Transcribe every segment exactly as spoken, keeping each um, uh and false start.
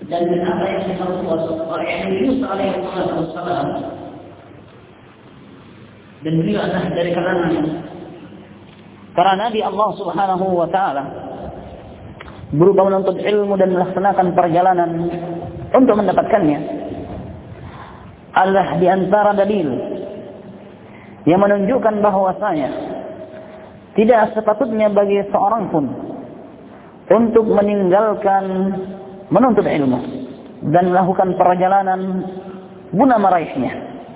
dan apa yang diperbuat oleh Nabi Musa alaihi wasallam, dan beliau adalah dari kalangan para nabi Allah Subhanahu wa taala, berupa menuntut ilmu dan melaksanakan perjalanan untuk mendapatkannya, adalah di antara dalil yang menunjukkan bahwasanya tidak sepatutnya bagi seorang pun untuk meninggalkan menuntut ilmu dan melakukan perjalanan guna meraihnya,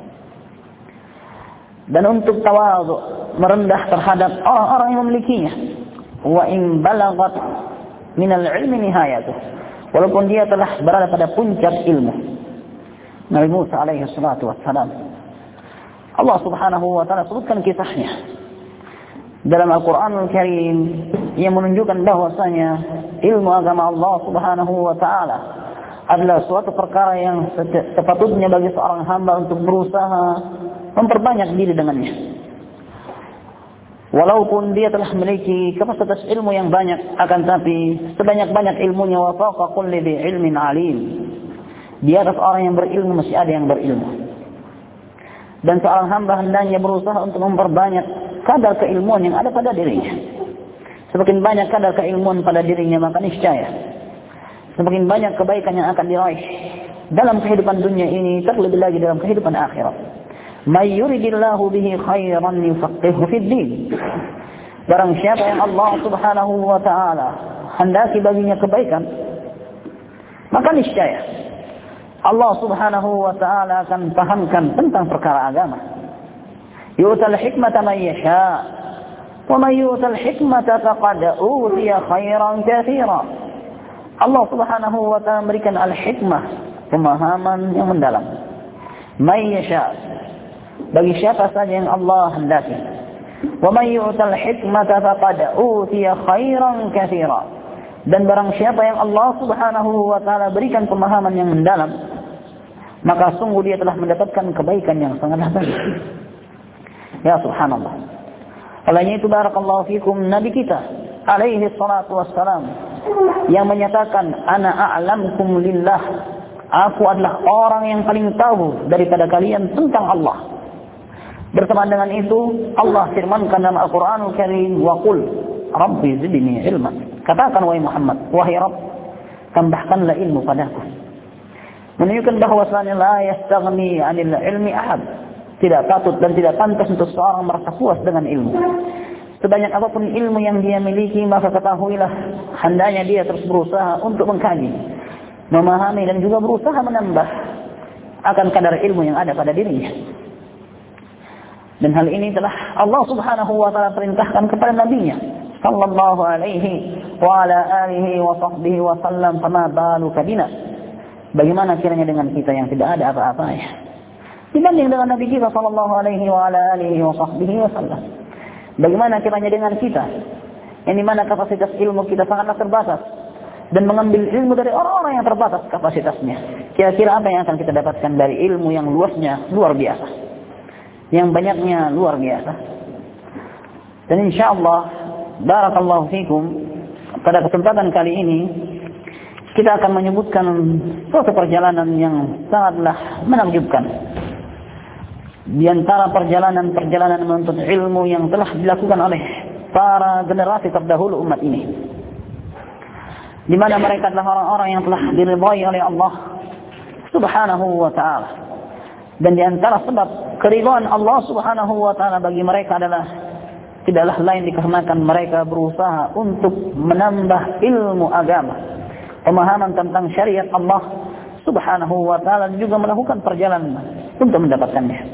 dan untuk tawadhu, merendah terhadap orang-orang yang memilikinya. Wa in balagat minal ilmi nihayatuh, walaupun dia telah berada pada puncak ilmu. Nabi Musa alaihi salatu wassalam, Allah Subhanahu wa taala sebutkan kisahnya dalam Al-Qur'anul Karim yang menunjukkan bahwasanya ilmu agama Allah Subhanahu wa taala adalah suatu perkara yang sepatutnya bagi seorang hamba untuk berusaha memperbanyak diri dengannya. Walaupun dia telah memiliki kapasitas ilmu yang banyak, akan tapi sebanyak-banyak ilmunya, wa faqa kulli dhi ilmin alim, di atas orang yang berilmu masih ada yang berilmu. Dan seorang hamba hendaknya berusaha untuk memperbanyak kadar keilmuan yang ada pada dirinya. Semakin banyak kadar keilmuan pada dirinya, maka niscaya semakin banyak kebaikan yang akan diraih dalam kehidupan dunia ini, terlebih lagi dalam kehidupan akhirat. May yuridillahu bihi khairan yufaqihu fid din. Barang siapa yang Allah Subhanahu wa taala hendaki baginya kebaikan, maka niscaya Allah Subhanahu wa taala akan pahamkan tentang perkara agama. Yu'tal hikmata man yasha, wa man yu'tal hikmata faqad utiya khairan katsira. Allah Subhanahu wa taala memberikan al-hikmah, pemahaman yang mendalam. Man yasha, bagi siapa saja yang Allah hendaki. Wa man yu'tal hikmata faqad utiya khairan katsira. Dan barang siapa yang Allah Subhanahu wa taala berikan pemahaman yang mendalam, maka sungguh dia telah mendapatkan kebaikan yang sangatlah banyak. Ya subhanallah. Olehnya itu barakallahu fikum, Nabi kita alaihi salatu wassalam yang menyatakan, ana a'lamkum lillah, aku adalah orang yang paling tahu daripada kalian tentang Allah. Bersamaan dengan itu Allah firmankan dalam Al-Qur'anul Karim, wa qul rabbi zidni ilman. Katakan wahai Muhammad, wahai Rabb, tambahkanlah ilmu padaku. Menunjukkan bahwasanya la yastaghni 'anil ilmi ahad. Tidak patut dan tidak pantas untuk seorang merasa puas dengan ilmu. Sebanyak apapun ilmu yang dia miliki, maka ketahuilah hendaknya dia terus berusaha untuk mengkaji, memahami, dan juga berusaha menambah akan kadar ilmu yang ada pada dirinya. Dan hal ini telah Allah Subhanahu wa taala perintahkan kepada nabinya sallallahu alaihi wa ala alihi wa sahbihi wa sallam, fama baluka bina. Bagaimana kiranya dengan kita yang tidak ada apa-apanya dibanding dengan Nabi kita sallallahu alaihi wa ala alihi wa sahbihi wa sallam? Bagaimana kiranya dengan kita yang dimana kapasitas ilmu kita sangatlah terbatas, dan mengambil ilmu dari orang-orang yang terbatas kapasitasnya? Kira-kira apa yang akan kita dapatkan dari ilmu yang luasnya luar biasa, yang banyaknya luar biasa? Dan insyaallah barakallahu fikum, pada kesempatan kali ini kita akan menyebutkan suatu perjalanan yang sangatlah menakjubkan di antara perjalanan-perjalanan menuntut ilmu yang telah dilakukan oleh para generasi terdahulu umat ini, di mana mereka adalah orang-orang yang telah diridhai oleh Allah Subhanahu wa taala. Dan di antara sebab keridhaan Allah Subhanahu wa taala bagi mereka adalah tidaklah lain dikarenakan mereka berusaha untuk menambah ilmu agama, pemahaman tentang syariat Allah Subhanahu wa taala, dan juga melakukan perjalanan untuk mendapatkannya.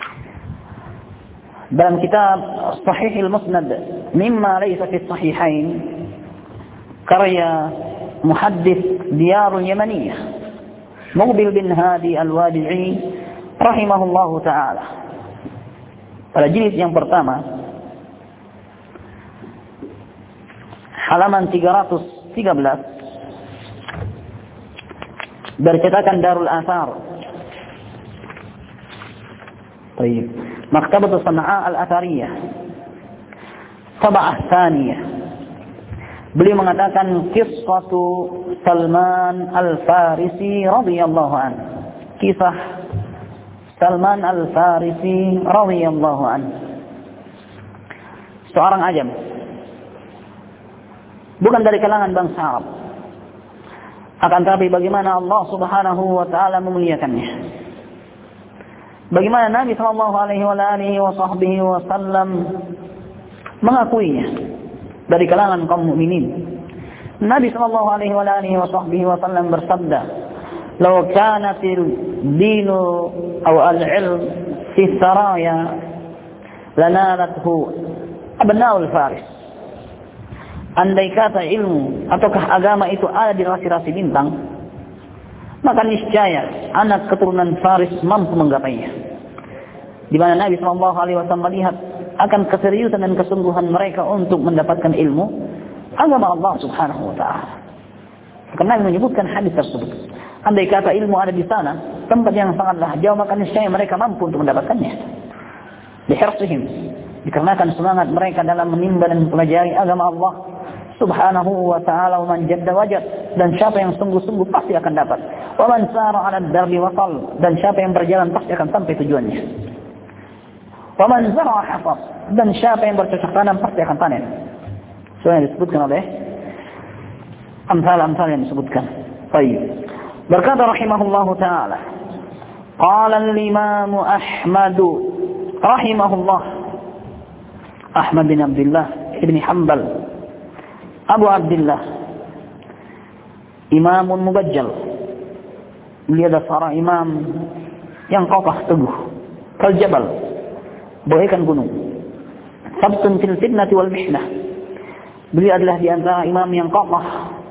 Dalam kitab Sahihul Musnad mimma laysa fi sahihain, karya muhaddits Diyarul Yamaniyah Muqbil bin Hadi Al-Wadi'i rahimahullahu taala, pada jilid yang pertama halaman tiga ratus tiga belas, dari cetakan Darul Athar. Baik, Maktabat Sana'a Al-Athariyah, Tab'ah Tsaniyah, Beliau mengatakan qissatu Salman Al-Farisi radhiyallahu an. Kisah Salman Al-Farisi radhiyallahu an. Seorang ajam. Bukan dari kalangan bangsa Arab. Akan tetapi bagaimana Allah Subhanahu wa taala memuliakannya. Bagaimana Nabi sallallahu alaihi wasallam mengakuinya dari kalangan kaum mukminin. Nabi sallallahu alaihi wasallam bersabda, "Law kanatil dinu aw al-ilm fi saraya lanalathu abna'ul faris." Andai kata ilmu ataukah agama itu ada di rasi-rasi bintang, maka niscaya anak keturunan Faris mampu menggapainya. Di mana Nabi sallallahu alaihi wasallam melihat akan keseriusan dan kesungguhan mereka untuk mendapatkan ilmu agama Allah Subhanahu wa taala. Karena Nabi menyebutkan hadis tersebut. Andai kata ilmu ada di sana, tempat yang sangatlah jauh, maka niscaya mereka mampu untuk mendapatkannya. Bihirsihim, dikarenakan semangat mereka dalam menimba dan mempelajari agama Allah Subhanahu wa ta'ala. Man jadda wajad, dan siapa yang sungguh-sungguh pasti akan dapat. Wa man sara 'ala ad-darbi wasal, dan siapa yang berjalan pasti akan sampai tujuannya. Wa man zara'a hafaz, dan siapa yang bercocok tanam pasti akan panen. So yang disebutkan oleh amsal-amsal yang disebutkan. Baik. Berkata rahimahullahu ta'ala, qala al-imam Ahmad rahimahullah, Ahmad bin Abdullah ibn Hanbal Abu Abdullah, imamun mubajjal. Beliau adalah seorang imam yang kokoh teguh, kal jabal, bagaikan gunung. Sabtun fil fitnati wal mihnah. Beliau adalah di antara imam yang kokoh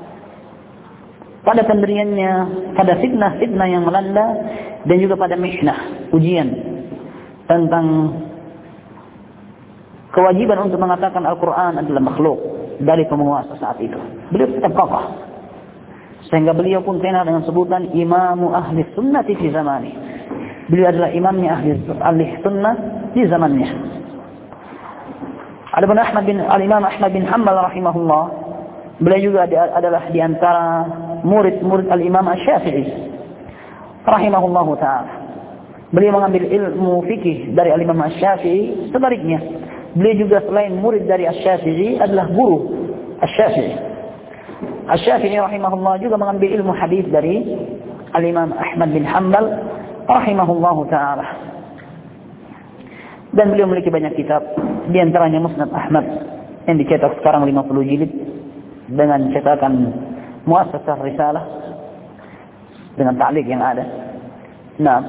pada pendiriannya, pada fitnah-fitnah yang melanda, dan juga pada mihnah, ujian tentang kewajiban untuk mengatakan Al-Quran adalah makhluk dari penguasa saat itu. Beliau tetap kokoh, sehingga beliau pun kenal dengan sebutan imamu ahli sunnati fi zamani. Beliau adalah imamnya ahli, ahli sunnah di zamannya. Adapun Ahmad bin al-Imam Ahmad bin Hanbal rahimahullah, beliau juga adalah di antara murid-murid al-Imam Asy-Syafi'i rahimahullahu taala. Beliau mengambil ilmu fikih dari al-Imam Asy-Syafi'i. Sebaliknya, beliau juga selain murid dari Asy-Syafi'i adalah guru Asy-Syafi'i. Asy-Syafi'i rahimahullah juga mengambil ilmu hadis dari al-Imam Ahmad bin Hanbal rahimahullahu taala. Dan beliau memiliki banyak kitab, di antaranya Musnad Ahmad yang dicetak sekarang lima puluh jilid dengan cetakan Muassasah Risalah dengan ta'liq yang ada. Nah,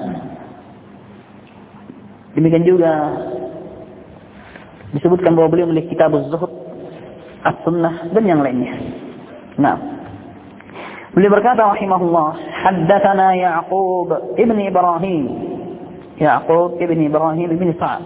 demikian juga disebutkan bahwa beliau memiliki kitab Az-Zuhud, As-Sunnah, dan yang lainnya. Nah, beliau berkata rahimahullah, haddatsana Ya'qub ibn Ibrahim, Ya'qub ibn Ibrahim ibn Sa'ad.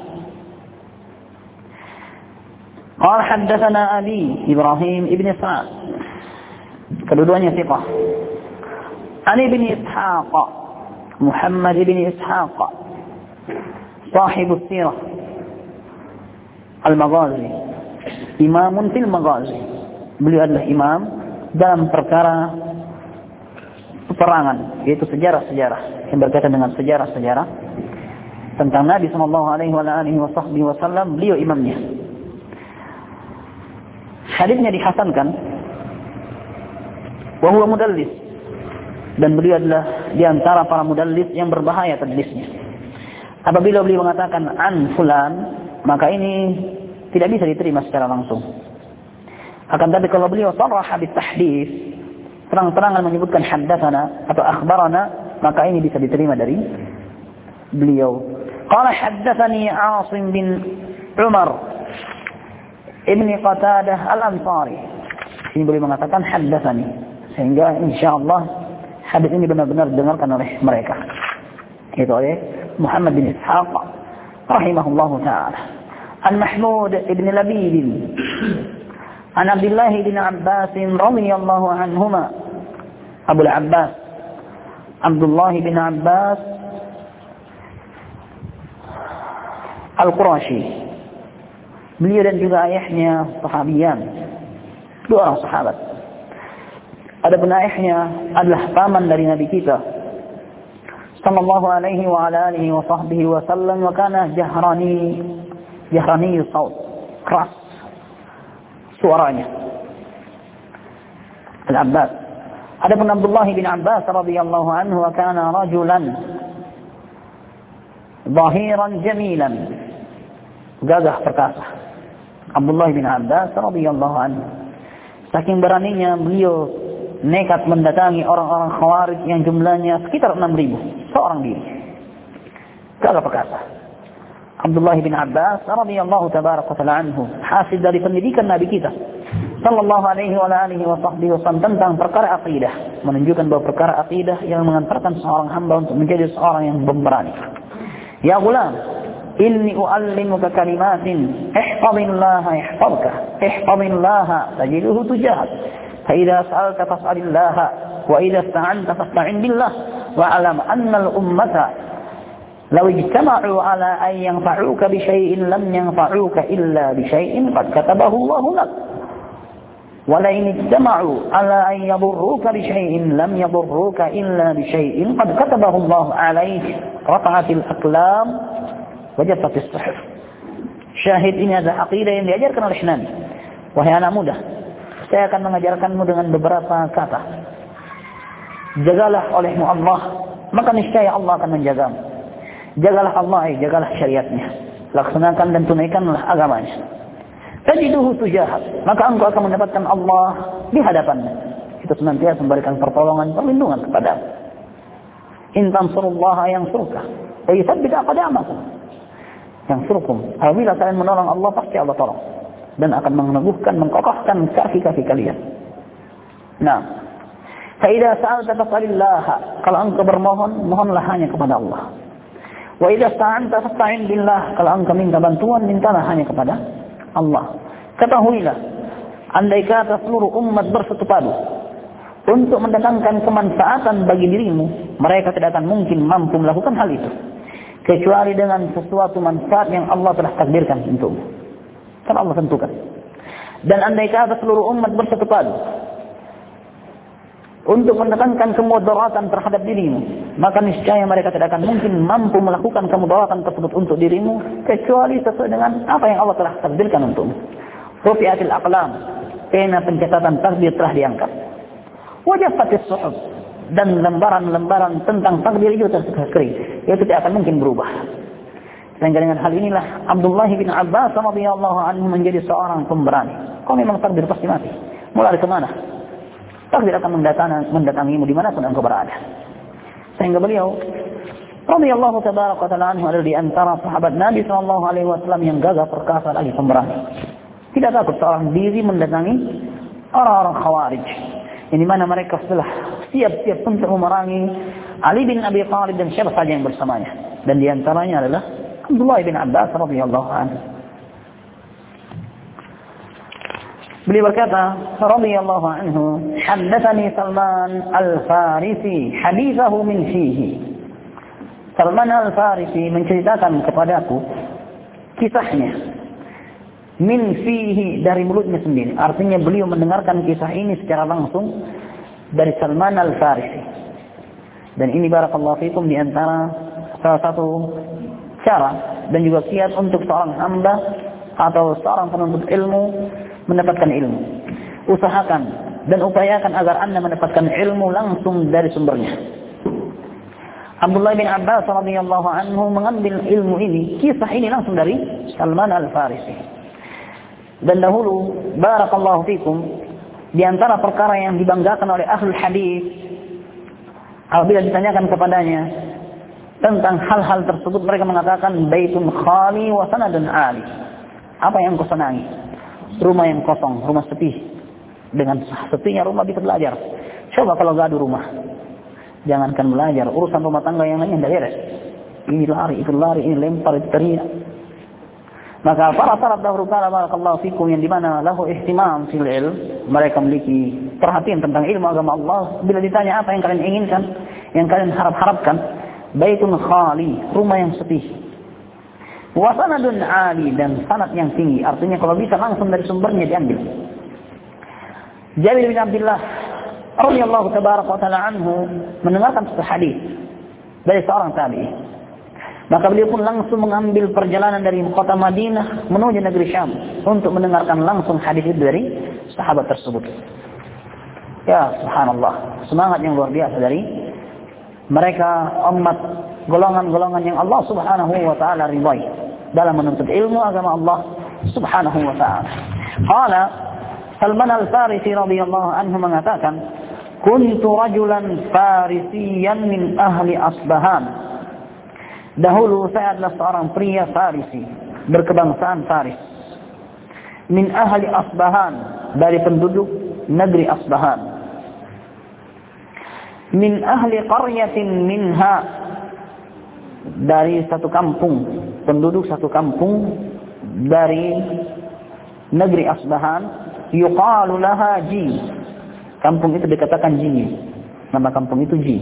Qala haddatsana Abi Ibrahim ibn Sa'ad. Kedua-duanya thiqah. Ani ibn Ishaq, Muhammad ibn Ishaq, sahibus sirah Al-Maghazi, imamun fil Maghazi. Beliau adalah imam dalam perkara peperangan, yaitu sejarah-sejarah yang berkaitan dengan sejarah-sejarah tentang Nabi sallallahu alaihi wasallam. Beliau imamnya. Hadisnya dihasankan, wa huwa mudallis, dan beliau adalah di antara para mudallis yang berbahaya tadlisnya. Apabila beliau mengatakan an fulan, maka ini tidak bisa diterima secara langsung. Akan tetapi kalau beliau sharah bit tahdits, terang-terangan menyebutkan haddatsana atau akhbarana, maka ini bisa diterima dari beliau. Qala haddatsani Asim bin Umar ibn Qatadah Al-Ansari. Ini beliau mengatakan haddatsani, sehingga insyaallah hadis ini benar-benar didengarkan oleh mereka. Itu oleh Muhammad bin Ishaq rahimahullahu taala. An Mahmud ibn Labid an Abdullah bin Abbas radhiyallahu anhuma. Abu al-Abbas Abdullah bin Abbas Al-Qurashi. Beliau dan juga ayahnya sahabiyan. Dua orang sahabat. Ada penaihnya adalah paman dari Nabi kita sallallahu alaihi wa ala alihi wa sahbihi wa sallam, wa kana jahrani jahrani saut, keras suaranya. Al-Abbas. Adapun Abdullah bin Abbas radhiyallahu anhu, wa kana rajulan zahiran jamilan, gagah perkasa. Abdullah bin Abbas radhiyallahu anhu, saking beraninya beliau nekat mendatangi orang-orang Khawarij yang jumlahnya sekitar enam ribu, seorang diri. Gagah perkasa. Abdullah bin Abbas radhiyallahu tabaraka taala anhu, hasil dari pendidikan Nabi kita sallallahu alaihi wa alihi wa sahbihi wasallam tentang perkara akidah, menunjukkan bahwa perkara akidah yang mengantarkan seorang hamba untuk menjadi seorang yang pemberani. Ya gulam, inni uallimuka kalimatin, ihfazillaha yahfazka, ihfazillaha tajiduhu tujahak. فإذا سألت فاسأل الله وإذا استعنت فاستعن بالله واعلم أن الأمة لو اجتمعوا على أن ينفعوك بشيء لم ينفعوك إلا بشيء قد كتبه الله لك ولئن اجتمعوا على أن يضروك بشيء لم يضروك إلا بشيء قد كتبه الله عليك رفعت الأقلام وجفت الصحف. Syahid ini adalah aqidah yang diajarkan oleh Nabi. Wahai anak muda, saya akan mengajarkanmu dengan beberapa kata. Jagalah olehmu Allah, maka niscaya Allah akan menjagamu. Jagalah Allah, eh, jagalah syariatnya. Laksanakan dan tunaikanlah agamanya. Tajiduhu tujahat, maka engkau akan mendapatkan Allah di hadapanmu. Itu senantiasa memberikan pertolongan, perlindungan kepadamu. In tansurullaha yansurka wa yuthabbit aqdamakum. Yansurkum. Apabila kalian menolong Allah, pasti Allah tolong dan akan meneguhkan, mengkokohkan kaki-kaki kalian. Nah, fa idza sa'alta fas'alillah, kalau engkau bermohon, mohonlah hanya kepada Allah. Wa idza sta'anta fasta'in billah, kalau engkau minta bantuan, mintalah hanya kepada Allah. Ketahuilah, andai kata seluruh umat bersatu padu untuk mendatangkan kemanfaatan bagi dirimu, mereka tidak akan mungkin mampu melakukan hal itu kecuali dengan sesuatu manfaat yang Allah telah takdirkan untukmu. Kan Allah tentukan. Dan andai kata seluruh umat bersatu padu untuk mendatangkan kemudaratan terhadap dirimu, maka niscaya mereka tidak akan mungkin mampu melakukan kemudaratan tersebut untuk dirimu kecuali sesuai dengan apa yang Allah telah takdirkan untukmu. Rufi'atil aqlam, pena pencatatan takdir telah diangkat. Wajafatis suhuf, dan lembaran-lembaran tentang takdir itu telah kering, itu tidak akan mungkin berubah. Sehingga dengan hal inilah Abdullah bin Abbas radhiyallahu anhu menjadi seorang pemberani. Kau memang takdir pasti mati. Mau lari kemana? Takdir akan mendatangi, mendatangimu dimanapun engkau berada. Sehingga beliau radhiyallahu tabaraka ta'ala anhu adalah di antara sahabat Nabi sallallahu alaihi wasallam yang gagah perkasa lagi pemberani. Tidak takut seorang diri mendatangi orang-orang Khawarij, yang dimana mereka setelah siap-siap untuk memerangi Ali bin Abi Thalib dan siapa saja yang bersamanya. Dan di antaranya adalah Abdullah bin Abbas radhiyallahu anhu. Beliau berkata radhiyallahu anhu, haddatsani Salman al-Farisi hadithahu min fihi. Salman al-Farisi menceritakan kepadaku kisahnya min fihi, dari mulutnya sendiri. Artinya beliau mendengarkan kisah ini secara langsung dari Salman al-Farisi. Dan ini barakallahu fikum di antara salah satu cara dan juga kiat untuk seorang hamba atau seorang penuntut ilmu mendapatkan ilmu. Usahakan dan upayakan agar Anda mendapatkan ilmu langsung dari sumbernya. Abdullah bin Abbas radhiyallahu anhu mengambil ilmu ini, kisah ini langsung dari Salman al-Farisi. Dan dahulu barakallahu fikum, di antara perkara yang dibanggakan oleh ahlul hadis apabila ditanyakan kepadanya tentang hal-hal tersebut, mereka mengatakan baitun khali wa sanadun ali. Apa yang kau senangi? Rumah yang kosong, rumah sepi. Dengan sepinya rumah bisa belajar. Coba kalau gaduh rumah, jangankan belajar, urusan rumah tangga yang lainnya tidak beres. Ini lari, itu lari, ini lempar, itu teriak. Maka para salaf dahulu kala barakallahu fikum yang dimana lahu ihtimam fil ilm, mereka memiliki perhatian tentang ilmu agama Allah. Bila ditanya apa yang kalian inginkan, yang kalian harap-harapkan, baitun khali, rumah yang sepi. Wa sanadun ali, dan sanad yang tinggi. Artinya kalau bisa langsung dari sumbernya diambil. Jabir bin Abdullah radhiyallahu tabaraka wa taala anhu mendengarkan satu hadis dari seorang tabi'i. Maka beliau pun langsung mengambil perjalanan dari kota Madinah menuju negeri Syam untuk mendengarkan langsung hadis itu dari sahabat tersebut. Ya, subhanallah, semangat yang luar biasa dari mereka umat golongan-golongan yang Allah Subhanahu wa taala ridhai dalam menuntut ilmu agama Allah Subhanahu wa taala. Qala Salman Al-Farisi radhiyallahu anhu mengatakan, "Kuntu rajulan farisiyan min ahli Asbahan." Dahulu saya adalah seorang pria Farisi, berkebangsaan Faris. Min ahli Asbahan, dari penduduk negeri Asbahan. Min ahli qaryatin minha, dari satu kampung, penduduk satu kampung dari negeri Asbahan, yuqalu laha Ji. Kampung itu dikatakan Ji. Nama kampung itu Ji.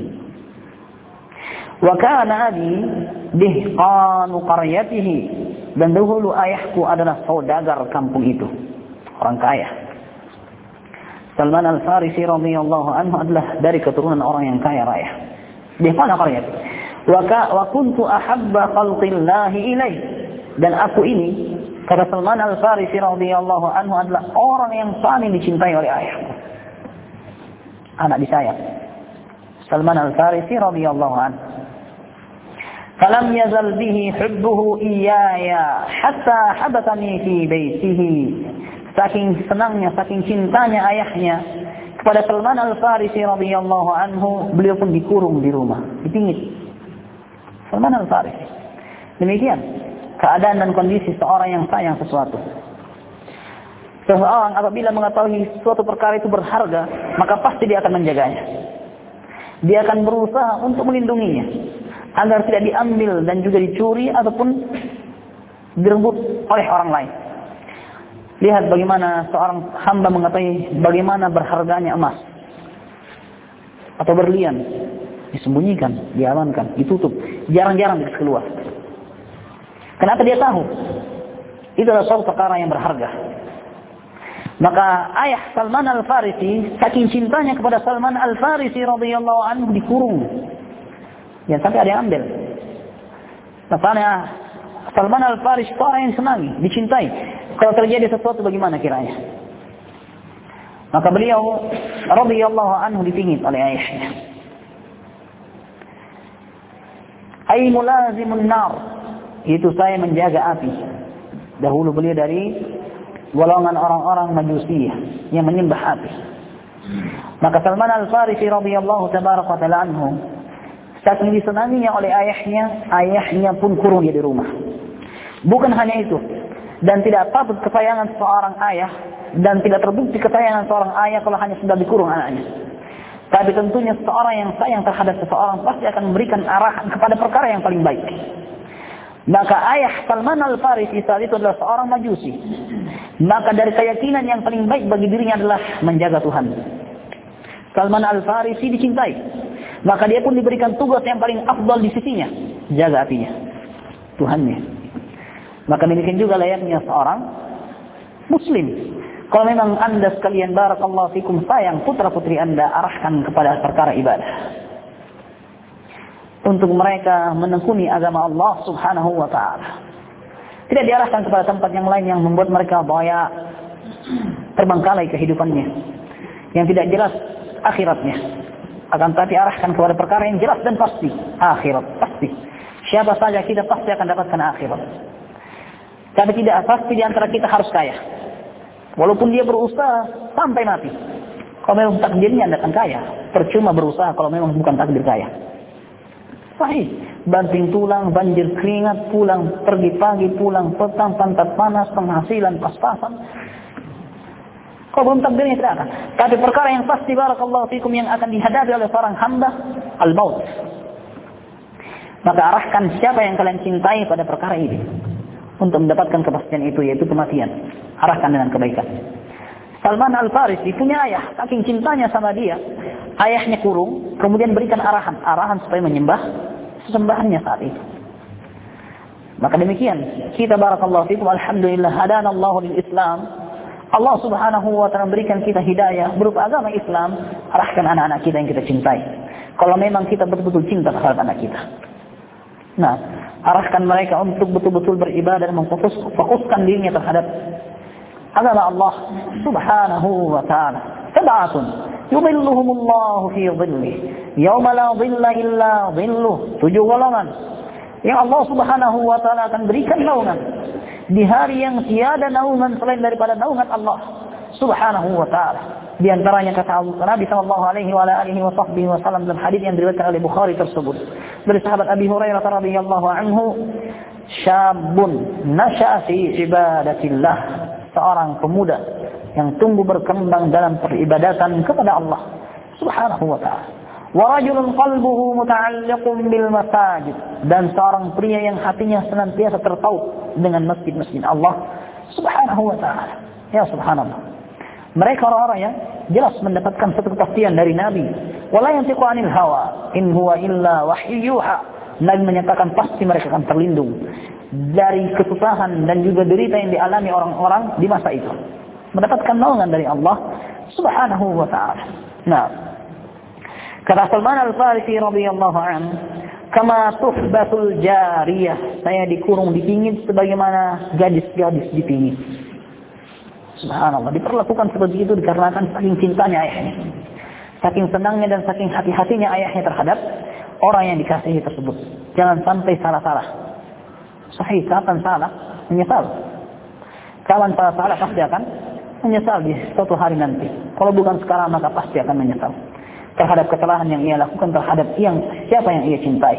Wa kana abi dihqanu qaryatihi, dan dahulu ayahku adalah saudagar kampung itu, orang kaya. Salman Al-Farisi radhiyallahu anhu adalah dari keturunan orang yang kaya raya. Dihqanu qaryatihi. Wa kuntu ahabba khalqillahi ilaih, dan aku ini, kata Salman Al-Farisi radhiyallahu anhu, adalah orang yang paling dicintai oleh ayahku, anak disayang. Salman Al-Farisi radhiyallahu anhu. Falam yazal bihi hubbuhu iyaya hatta habatani fi baitihi. Saking senangnya, saking cintanya ayahnya kepada Salman Al-Farisi radhiyallahu anhu, beliau pun dikurung di rumah, dipingit. Salman Al-Farisi. Demikian keadaan dan kondisi seorang yang sayang sesuatu. Seseorang apabila mengetahui suatu perkara itu berharga, maka pasti dia akan menjaganya. Dia akan berusaha untuk melindunginya agar tidak diambil dan juga dicuri ataupun direbut oleh orang lain. Lihat bagaimana seorang hamba mengetahui bagaimana berharganya emas atau berlian, disembunyikan, diamankan, ditutup, jarang-jarang dikasih keluar. Kenapa dia tahu? Itu adalah suatu perkara yang berharga. Maka ayah Salman Al-Farisi, saking cintanya kepada Salman Al-Farisi radhiyallahu anhu, dikurung. Ya, sampai ada yang ambil. Makanya Salman Al-Farisi itu orang yang senangi, dicintai. Kalau terjadi sesuatu bagaimana kiranya? Maka beliau radhiyallahu anhu dipingit oleh ayahnya. Ai mulazimun nar, itu saya menjaga api. Dahulu beliau dari golongan orang-orang Majusiyah yang menyembah api. Maka Salman Al-Farisi radhiyallahu tabaraka ta'ala anhu, saking disenanginya oleh ayahnya, ayahnya pun kurung dia di rumah. Bukan hanya itu, dan tidak patut kesayangan seorang ayah, dan tidak terbukti kesayangan seorang ayah kalau hanya sudah dikurung anaknya. Tapi tentunya seorang yang sayang terhadap seseorang pasti akan memberikan arahan kepada perkara yang paling baik. Maka ayah Salman Al-Farisi saat itu adalah seorang Majusi. Maka dari keyakinan yang paling baik bagi dirinya adalah menjaga Tuhan. Salman Al-Farisi dicintai, maka dia pun diberikan tugas yang paling afdal di sisinya, jaga apinya, Tuhannya. Maka demikian juga layaknya seorang Muslim. Kalau memang anda sekalian barakallahu fikum sayang putra-putri anda, arahkan kepada perkara ibadah, untuk mereka menekuni agama Allah Subhanahu wa ta'ala. Tidak diarahkan kepada tempat yang lain yang membuat mereka baya, terbengkalai kehidupannya, yang tidak jelas akhiratnya. Akan tapi arahkan kepada perkara yang jelas dan pasti, akhirat pasti. Siapa saja kita pasti akan dapatkan akhirat. Tapi tidak pasti di antara kita harus kaya, walaupun dia berusaha sampai mati. Kalau memang takdirnya anda akan kaya, percuma berusaha kalau memang bukan takdir kaya. Sahih, banting tulang, banjir keringat, pulang pergi pagi, pulang petang, pantat panas, penghasilan pas-pasan. Kalau belum takdirnya tidak akan. Tapi perkara yang pasti barakallahu fikum yang akan dihadapi oleh seorang hamba, al-maut. Maka arahkan siapa yang kalian cintai pada perkara ini untuk mendapatkan kepastian itu, yaitu kematian. Arahkan dengan kebaikan. Salman Al-Farisi punya ayah, saking cintanya sama dia, ayahnya kurung, kemudian berikan arahan, arahan supaya menyembah sesembahannya saat itu. Maka demikian, kita barakallahu fikum, alhamdulillah hadanallahu lil Islam. Allah Subhanahu wa ta'ala berikan kita hidayah berupa agama Islam, arahkan anak-anak kita yang kita cintai. Kalau memang kita betul-betul cinta terhadap anak kita. Nah, arahkan mereka untuk betul-betul beribadah dan memfokus fokuskan dirinya terhadap agama Allah Subhanahu wa ta'ala. Sab'atun yudhilluhumullahu fi dhillih yauma la dhilla illa dhilluh. Tujuh golongan yang Allah Subhanahu wa ta'ala akan berikan naungan di hari yang tiada naungan selain daripada naungan Allah Subhanahu wa ta'ala. Di antaranya kata Nabi sallallahu alaihi wa alihi wa sahbihi wasallam dalam hadis yang diriwayatkan oleh Bukhari tersebut dari sahabat Abi Hurairah radhiyallahu anhu, syabun nasha'a fi ibadatillah, seorang pemuda yang tumbuh berkembang dalam peribadatan kepada Allah Subhanahu wa ta'ala. Wa rajulun qalbuhu muta'alliqun bil masajid, dan seorang pria yang hatinya senantiasa terpaut dengan masjid-masjid Allah Subhanahu wa ta'ala. Ya subhanallah. Mereka orang-orang yang jelas mendapatkan satu kepastian dari Nabi. Wala yantiqu 'anil hawa in huwa illa wahyu yuha. Nabi menyatakan pasti mereka akan terlindung dari kesusahan dan juga derita yang dialami orang-orang di masa itu. Mendapatkan naungan dari Allah Subhanahu wa ta'ala. Nah, kata Salman Al-Farisi radhiyallahu anhu, kama tuhbatul jariyah, saya dikurung dipingit sebagaimana gadis-gadis dipingit. Subhanallah, diperlakukan seperti itu dikarenakan saking cintanya ayahnya, saking senangnya dan saking hati-hatinya ayahnya terhadap orang yang dikasihi tersebut. Jangan sampai salah-salah. Sahih, kapan salah menyesal. Kapan salah-salah pasti akan menyesal di suatu hari nanti. Kalau bukan sekarang maka pasti akan menyesal terhadap kesalahan yang ia lakukan terhadap yang siapa yang ia cintai.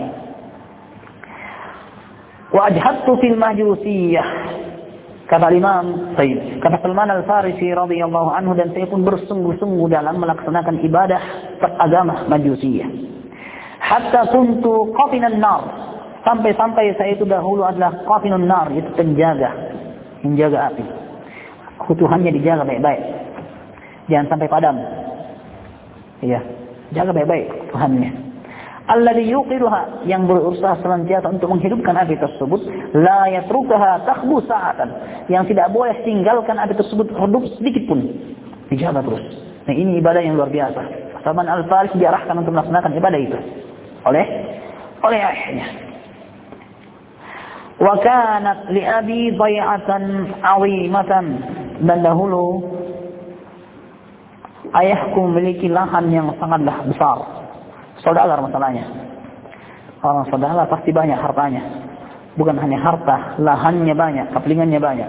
Wa ajhadtu fil majusiyah, kata Imam Sayyid, kata Salman Al-Farisi radhiyallahu anhu, dan saya pun bersungguh-sungguh dalam melaksanakan ibadah agama Majusiyah. Hatta kuntu qafinan nar, sampai-sampai saya itu dahulu adalah qafinun nar, itu penjaga, menjaga api. Kebutuhannya dijaga baik-baik, jangan sampai padam. Iya, jaga baik-baik Tuhannya. Alladhi yuqiruha, yang berusaha senantiasa untuk menghidupkan api tersebut, la yatrukaha takhbu sa'atan, yang tidak boleh tinggalkan api tersebut redup sedikit pun, dijaga terus. Nah, ini ibadah yang luar biasa. Salman Al-Farisi diarahkan untuk melaksanakan ibadah itu oleh oleh ayahnya. Wa kanat li abi dhai'atan 'azimatan, dan dahulu ayahku memiliki lahan yang sangatlah besar. Saudagar masalahnya. Orang saudagar pasti banyak hartanya. Bukan hanya harta, lahannya banyak, kaplingannya banyak.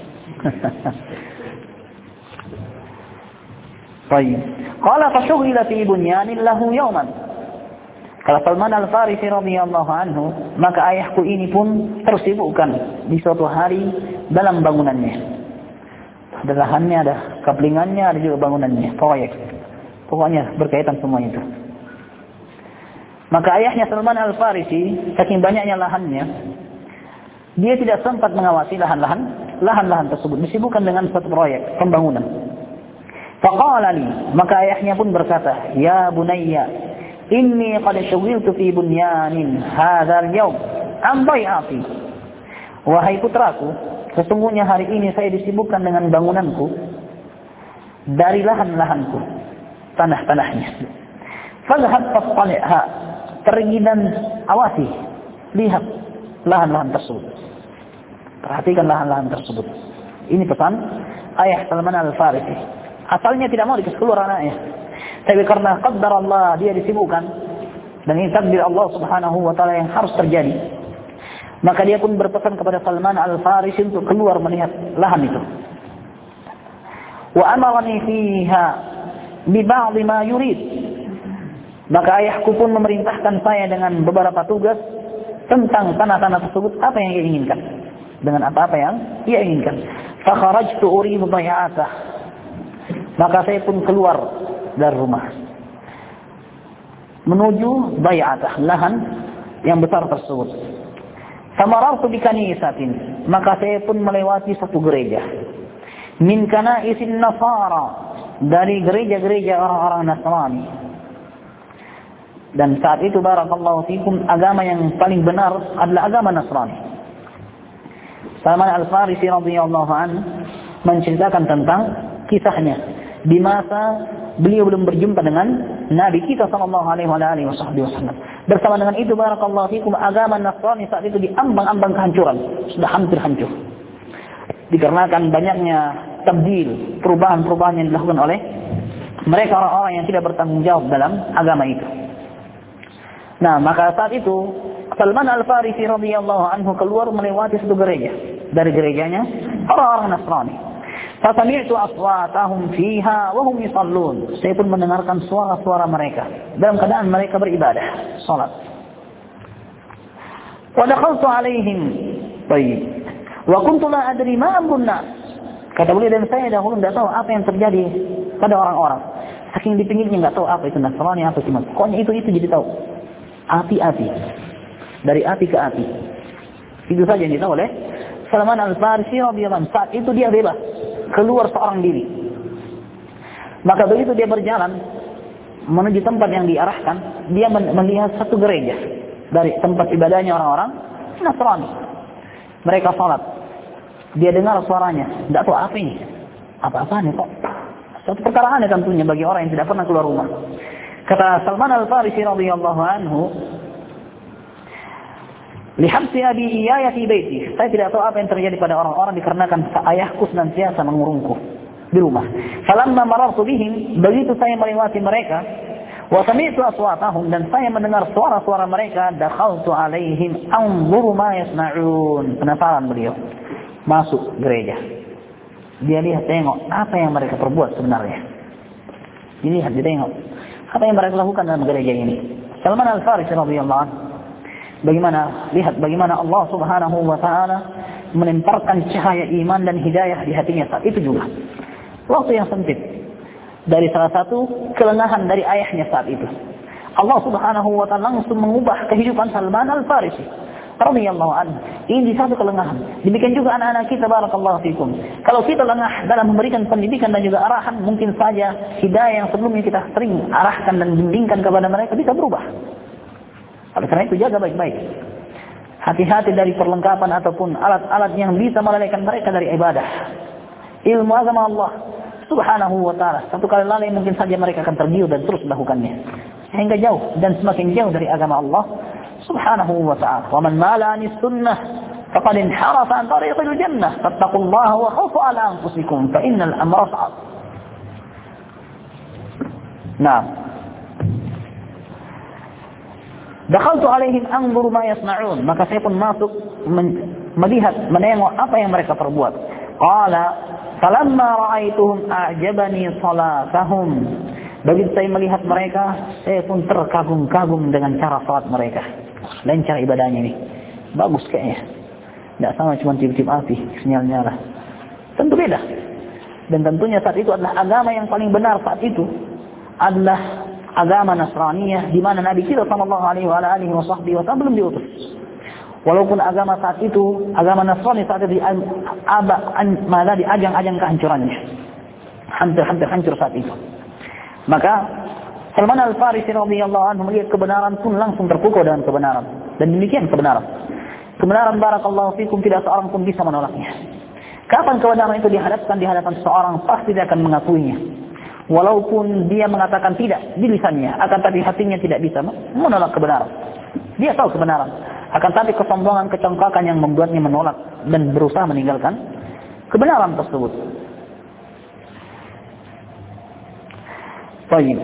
Baik. Qala fashughila fi bunyanin lahu yawman. Kala Salman Al-Farisi radhiyallahu anhu, maka ayahku ini pun tersibukkan di suatu hari dalam bangunannya. Ada lahannya, ada kaplingannya, ada juga bangunannya, proyek. Pokoknya berkaitan semua itu. Maka ayahnya Salman Al-Farisi, saking banyaknya lahannya, dia tidak sempat mengawasi lahan-lahan lahan-lahan tersebut, disibukkan dengan satu proyek pembangunan. Faqala li, maka ayahnya pun berkata, ya bunayya, inni qad shughiltu fi bunyanin hadzal yawm am bai'ati. Wahai putraku, sesungguhnya hari ini saya disibukkan dengan bangunanku dari lahan-lahanku, tanah-tanahnya. Fadhhab fattali'ha, pergi dan awasi, lihat lahan-lahan tersebut, perhatikan lahan-lahan tersebut. Ini pesan ayah Salman Al-Farisi. Asalnya tidak mau dikasih keluar anaknya, tapi karena qaddar Allah, dia disibukkan, dan ini takdir Allah Subhanahu wa ta'ala yang harus terjadi, maka dia pun berpesan kepada Salman Al-Farisi untuk keluar melihat lahan itu. Wa amarani fiha bi ba'd ma yurid, maka ayahku pun memerintahkan saya dengan beberapa tugas tentang tanah-tanah tersebut, apa yang ia inginkan, dengan apa-apa yang ia inginkan. Fa kharajtu uridu bai'atah, maka saya pun keluar dari rumah menuju bai'atah, lahan yang besar tersebut. Famarartu bi kanisatin, maka saya pun melewati satu gereja. Min kanaisin nasara, dari gereja-gereja orang-orang Nasrani. Dan saat itu barakallahu fikum, agama yang paling benar adalah agama Nasrani. Salman Al-Farisi radhiyallahu anhu menceritakan tentang kisahnya di masa beliau belum berjumpa dengan Nabi kita sallallahu alaihi wasallam. Bersama dengan itu, barakallahu fikum, agama Nasrani saat itu diambang-ambang kehancuran, sudah hampir hancur. Dikarenakan banyaknya tabdil, perubahan-perubahan yang dilakukan oleh mereka orang-orang yang tidak bertanggung jawab dalam agama itu. Nah, maka saat itu Salman Al-Farisi radhiyallahu anhu keluar melewati satu gereja dari gerejanya orang-orang Nasrani. Fasami'tu aswatahum fiha wa hum yusallun. Saya pun mendengarkan suara-suara mereka dalam keadaan mereka beribadah, salat. Wa dakhaltu alaihim. Baik. Wa kuntu la adri ma amrun nas. Kata beliau, dan saya dahulu tidak tahu apa yang terjadi pada orang-orang. Saking di pinggirnya enggak tahu apa itu Nasrani, apa itu. Pokoknya itu itu jadi tahu. Api-api. Dari api ke api. Itu saja yang ditahu oleh Salman Al-Farisi radhiyallahu anhu. Saat itu dia bebas keluar seorang diri. Maka begitu dia berjalan menuju tempat yang diarahkan, dia melihat satu gereja dari tempat ibadahnya orang-orang Nasrani. Mereka salat. Dia dengar suaranya, tidak tahu apa ini. Apa-apaan ini kok? Suatu perkara aneh tentunya bagi orang yang tidak pernah keluar rumah. Kata Salman Al-Farisi radhiyallahu anhu, lihabsi abi iyaya fi baiti. Saya tidak tahu apa yang terjadi pada orang-orang dikarenakan ayahku senantiasa mengurungku di rumah. Falamma marartu bihim, begitu saya melewati mereka, wa sami'tu aswatahum, dan saya mendengar suara-suara mereka, dakhaltu alaihim anzuru ma yasna'un. Penasaran beliau. Masuk gereja. Dia lihat, tengok apa yang mereka perbuat sebenarnya. Dilihat, dia tengok apa yang mereka lakukan dalam gereja ini. Salman Al-Farisi radhiyallahu anhu, bagaimana, lihat bagaimana Allah subhanahu wa ta'ala menemparkan cahaya iman dan hidayah di hatinya saat itu juga. Waktu yang sempit. Dari salah satu kelengahan dari ayahnya saat itu. Allah subhanahu wa ta'ala langsung mengubah kehidupan Salman Al-Farisi radhiyallahu anhu. Ini satu kelengahan. Demikian juga anak-anak kita, barakallahu fikum. Kalau kita lengah dalam memberikan pendidikan dan juga arahan, mungkin saja hidayah yang sebelumnya kita sering arahkan dan bimbingkan kepada mereka bisa berubah. Oleh karena itu jaga baik-baik. Hati-hati dari perlengkapan ataupun alat-alat yang bisa melalaikan mereka dari ibadah. Ilmu agama Allah subhanahu wa ta'ala. Satu kali lalai mungkin saja mereka akan tergiur dan terus melakukannya. Sehingga jauh dan semakin jauh dari agama Allah subhanahu wa ta'ala. Wa man mala anis sunnah faqad inharafa an tariqil jannah. Fattaqullaha wa khafu ala anfusikum fa innal amra sa'ab. Nah. Dakhaltu alaihim anzuru ma yasna'un. Maka saya pun masuk melihat, menengok apa yang mereka perbuat. Qala falamma ra'aituhum a'jabani salatahum. Begitu saya melihat mereka, saya pun terkagum-kagum dengan cara salat mereka dan cara ibadahnya ini. Bagus kayaknya. Tidak sama cuma tip-tip api, sinyal nyala. Tentu beda. Dan tentunya saat itu adalah agama yang paling benar saat itu adalah agama Nasraniyah, di mana Nabi kita sallallahu alaihi wasallam belum diutus. Walaupun agama saat itu, agama Nasrani saat itu malah di ajang-ajang kehancurannya. Hampir-hampir hancur saat itu. Maka Salman Al-Farisi radhiyallahu anhu melihat kebenaran pun langsung terpukau dengan kebenaran. Dan demikian kebenaran. Kebenaran, barakallahu fikum, tidak seorang pun bisa menolaknya. Kapan kebenaran itu dihadapkan di hadapan seorang, pasti dia akan mengakuinya. Walaupun dia mengatakan tidak di lisannya, akan tapi hatinya tidak bisa menolak kebenaran. Dia tahu kebenaran, akan tapi kesombongan, kecongkakan yang membuatnya menolak dan berusaha meninggalkan kebenaran tersebut. Baik.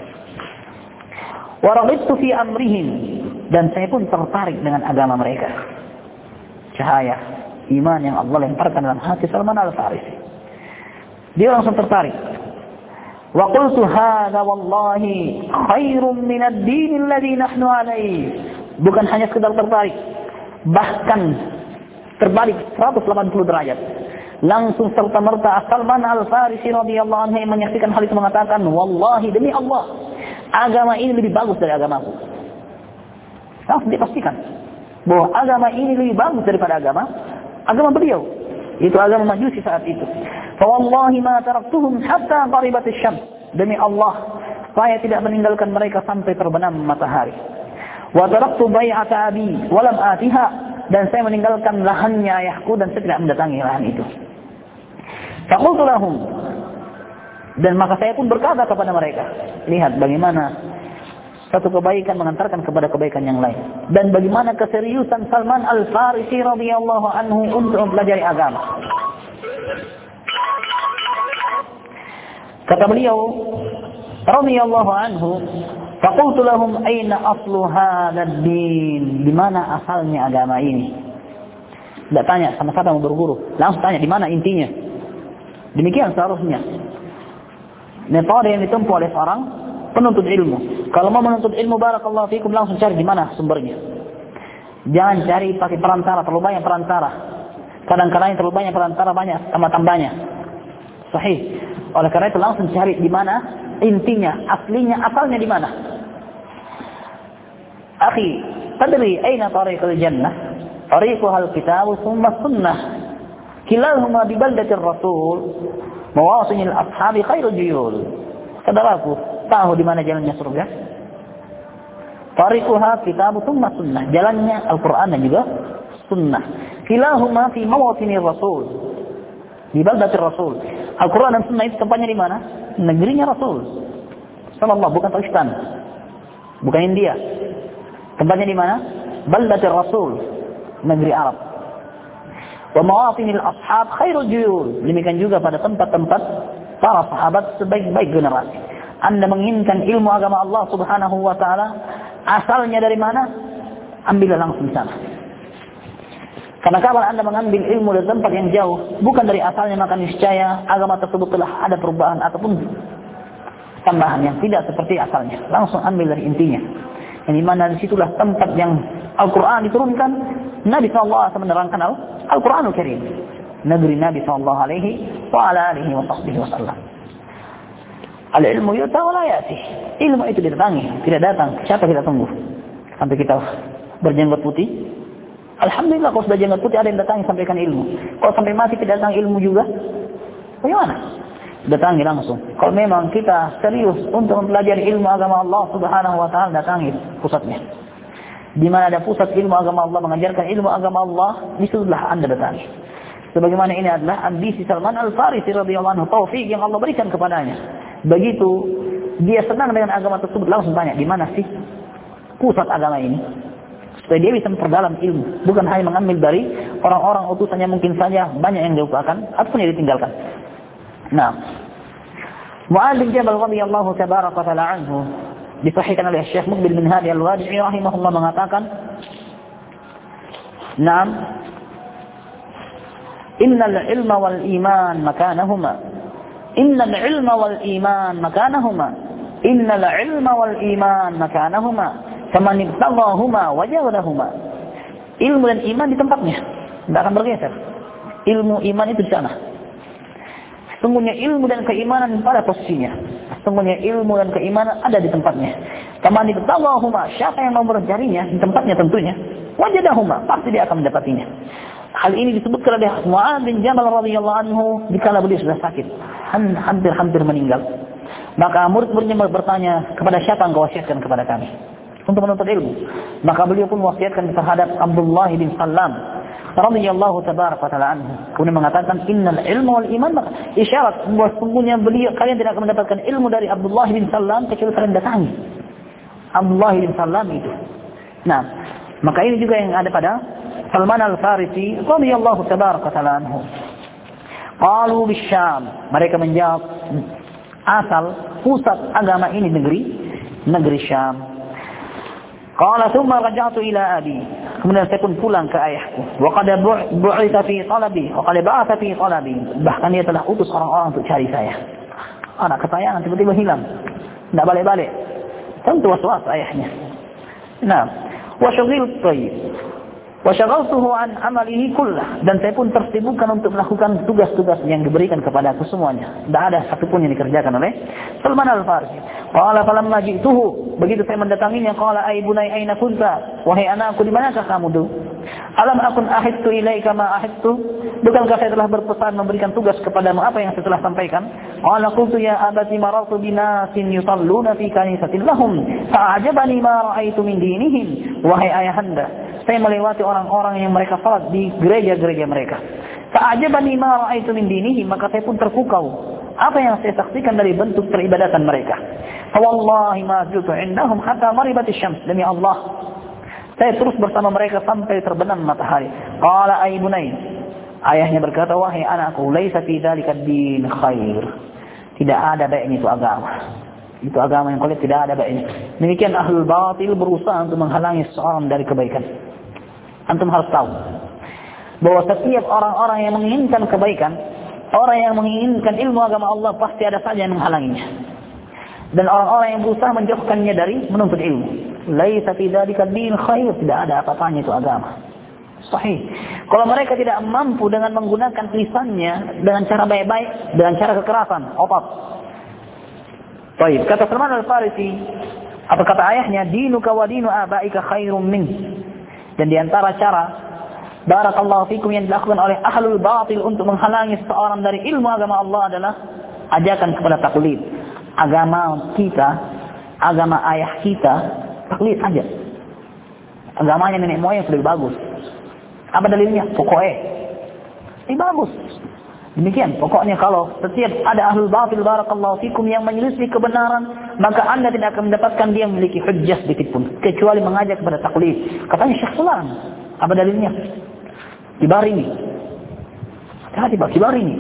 Wa raghibtu fi amrihim, dan saya pun tertarik dengan agama mereka. Cahaya iman yang Allah lemparkan dalam hati Salman Al-Farisi. Dia langsung tertarik. Wa qultu hadza wallahi khairum min ad-din alladhi nahnu alayhi. Bukan hanya sekedar tertarik, bahkan terbalik seratus delapan puluh derajat. Langsung serta-merta Salman Al-Farisi radhiyallahu anhu menyaksikan hal itu mengatakan, wallahi demi Allah, agama ini lebih bagus dari agamaku. Langsung dipastikan bahwa agama ini lebih bagus daripada agama agama beliau. Itu agama Majusi saat itu. Fa wallahi ma taraktuhum hatta qaribat asy-syams. Demi Allah, saya tidak meninggalkan mereka sampai terbenam matahari. Wa taraktu bai'ata abi wa lam atiha, dan saya meninggalkan lahannya ayahku dan saya tidak mendatangi lahan itu. Faqultu lahum, dan maka saya pun berkata kepada mereka, lihat bagaimana satu kebaikan mengantarkan kepada kebaikan yang lain, dan bagaimana keseriusan Salman Al-Farisi radhiyallahu anhu untuk mempelajari agama. Kata beliau radhiyallahu anhu, faqultu lahum aina aslu hadzal din, di mana asalnya agama ini? Tidak tanya sama siapa mau berguru, langsung tanya di mana intinya. Demikian seharusnya metode yang ditempuh oleh seorang penuntut ilmu. Kalau mau menuntut ilmu, barakallahu fikum, langsung cari di mana sumbernya. Jangan cari pakai perantara, terlalu banyak perantara. Kadang-kadang yang terlalu banyak perantara, banyak tambah-tambahnya. Sahih. Oleh karena itu langsung cari di mana intinya, aslinya, asalnya di mana. Akhi, tadri aina tariqul jannah? Tariquhal kitab tsumma sunnah. Kilahuma bi baldatir rasul, mawasinil ashabi khairul juyul. Saudaraku, tahu di mana jalannya surga? Tariquha kitab tsumma sunnah. Jalannya Al-Qur'an dan juga sunnah. Kilahuma fi mawasinir rasul, di baldatir rasul. Al-Quran dan Sunnah itu tempatnya di mana? Negerinya Rasul Sallallahu, bukan Pakistan, bukan India. Tempatnya di mana? Baldatir Rasul, negeri Arab. Wa mawatinil ashab khairul juyul. Demikian juga pada tempat-tempat para sahabat sebaik-baik generasi. Anda menginginkan ilmu agama Allah Subhanahu wa taala, asalnya dari mana? Ambillah langsung di sana. Karena kalau Anda mengambil ilmu dari tempat yang jauh, bukan dari asalnya, maka niscaya agama tersebut telah ada perubahan ataupun tambahan yang tidak seperti asalnya. Langsung ambil dari intinya. Yang dimana disitulah tempat yang Al-Quran diturunkan. Nabi shallallahu alaihi wasallam menerangkan Al-Quranul Karim. Negeri Nabi shallallahu alaihi wa ala alihi wa sahbihi wasallam. Al-ilmu yuta wa la yati. Ilmu itu didatangi, tidak datang. Siapa kita tunggu? Sampai kita berjenggot putih? Alhamdulillah, kalau sudah jenggot putih ada yang datangi sampaikan ilmu. Kalau sampai mati tidak datang ilmu juga, bagaimana? Datangi langsung. Kalau memang kita serius untuk mempelajari ilmu agama Allah Subhanahu wa taala, datangi pusatnya. Di mana ada pusat ilmu agama Allah, mengajarkan ilmu agama Allah, disitulah Anda datangi. Sebagaimana ini adalah ambisi Salman Al-Farisi radhiyallahu anhu, taufik yang Allah berikan kepadanya. Begitu dia senang dengan agama tersebut, langsung tanya, di mana sih pusat agama ini? Supaya dia bisa memperdalam ilmu, bukan hanya mengambil dari orang-orang utusannya, mungkin saja banyak yang dilupakan ataupun yang ditinggalkan. Nah, Mu'adz bin Jabal radhiyallahu tabaraka wa ta'ala anhu, disahihkan oleh Syekh Muqbil bin Hadi Al-Wadi'i rahimahullah, mengatakan, "Naam, innal ilma wal iman makanahuma. Innal ilma wal iman makanahuma. Innal ilma wal iman makanahuma. Faman ibtaghahuma wajadahuma." Ilmu dan iman di tempatnya, tidak akan bergeser. Ilmu iman itu di sana. Sungguhnya ilmu dan keimanan pada posisinya. Sungguhnya ilmu dan keimanan ada di tempatnya. Faman ibtaghahuma, siapa yang mau mencarinya di tempatnya tentunya, wajadahuma, pasti dia akan mendapatinya. Hal ini disebutkan oleh Mu'adz bin Jabal radhiyallahu anhu dikala beliau sudah sakit, hampir-hampir meninggal. Maka murid-muridnya bertanya, kepada siapa engkau wasiatkan kepada kami untuk menuntut ilmu? Maka beliau pun wasiatkan terhadap Abdullah bin Salam radhiyallahu tabaraka taala anhu. Kemudian mengatakan, innal ilmu wal iman, maka isyarat bahwa sungguhnya beliau, kalian tidak akan mendapatkan ilmu dari Abdullah bin Salam kecuali kalian datangi Abdullah bin Salam itu. Nah, maka ini juga yang ada pada Salman Al-Farisi radhiyallahu tabaraka taala anhu. Qalu bisyam, mereka menjawab, asal pusat agama ini negeri negeri Syam. Qala thumma raja'tu ila abi, kemudian saya pun pulang ke ayahku. Wa qad bu'itha fi talabi, wa qad ba'atha fi talabi, bahkan dia telah utus orang-orang untuk cari saya. Anak kesayangan tiba-tiba hilang, tidak balik-balik. Tentu was-was ayahnya. Nah, wa syughil tayyib wa syaghaltuhu an amalihi kullah, dan saya pun tersibukkan untuk melakukan tugas-tugas yang diberikan kepadaku semuanya. Tidak ada satupun yang dikerjakan oleh Salman Al-Farisi. Qala falamma ji'tuhu, begitu saya mendatanginya, qala ay bunai aina kunta, wahai anakku di manakah kamu dulu? Alam akun ahidtu ilaika ma ahidtu, bukankah saya telah berpesan memberikan tugas kepadamu apa yang saya telah sampaikan? Qala qultu ya abati marartu binasin yusalluna fi kanisatin lahum fa'ajabani ma ra'aitu min dinihim, wahai ayahanda, saya melewati orang-orang yang mereka salat di gereja-gereja mereka. Fa'ajabani ma ra'aitu min dinihi, maka saya pun terpukau apa yang saya saksikan dari bentuk peribadatan mereka. Fa wallahi ma ziltu indahum hatta maribat asy-syams. Demi Allah, saya terus bersama mereka sampai terbenam matahari. Qala ay bunay, ayahnya berkata, wahai anakku, laisa fi dzalika ad-din khair. Tidak ada baiknya itu agama. Itu agama yang kulit tidak ada baiknya. Demikian ahlul batil berusaha untuk menghalangi seorang dari kebaikan. Antum harus tahu bahwa setiap orang-orang yang menginginkan kebaikan, orang yang menginginkan ilmu agama Allah, pasti ada saja yang menghalanginya. Dan orang-orang yang berusaha menjauhkannya dari menuntut ilmu. Laisa fi dzalika ad-din khair, tidak ada apa-apanya itu agama. Sahih. Kalau mereka tidak mampu dengan menggunakan lisannya dengan cara baik-baik, dengan cara kekerasan, otot. Baik, kata Salman Al-Farisi, apa kata ayahnya, dinuka wa dinu abaika khairum min. Dan di antara cara barakallahu fikum yang dilakukan oleh ahlul batil untuk menghalangi seseorang dari ilmu agama Allah adalah ajakan kepada taklid. Agama kita, agama ayah kita, taklid aja. Agamanya nenek moyang lebih bagus. Apa dalilnya? Pokoknya ini bagus. Demikian, pokoknya kalau setiap ada ahlul batil barakallahu fikum yang menyelisih kebenaran, maka Anda tidak akan mendapatkan dia memiliki hujjah sedikit pun, kecuali mengajak kepada taklid. Katanya Syekh Fulan, apa dalilnya? Kibar ini. Hati-hati Pak, kibar ini.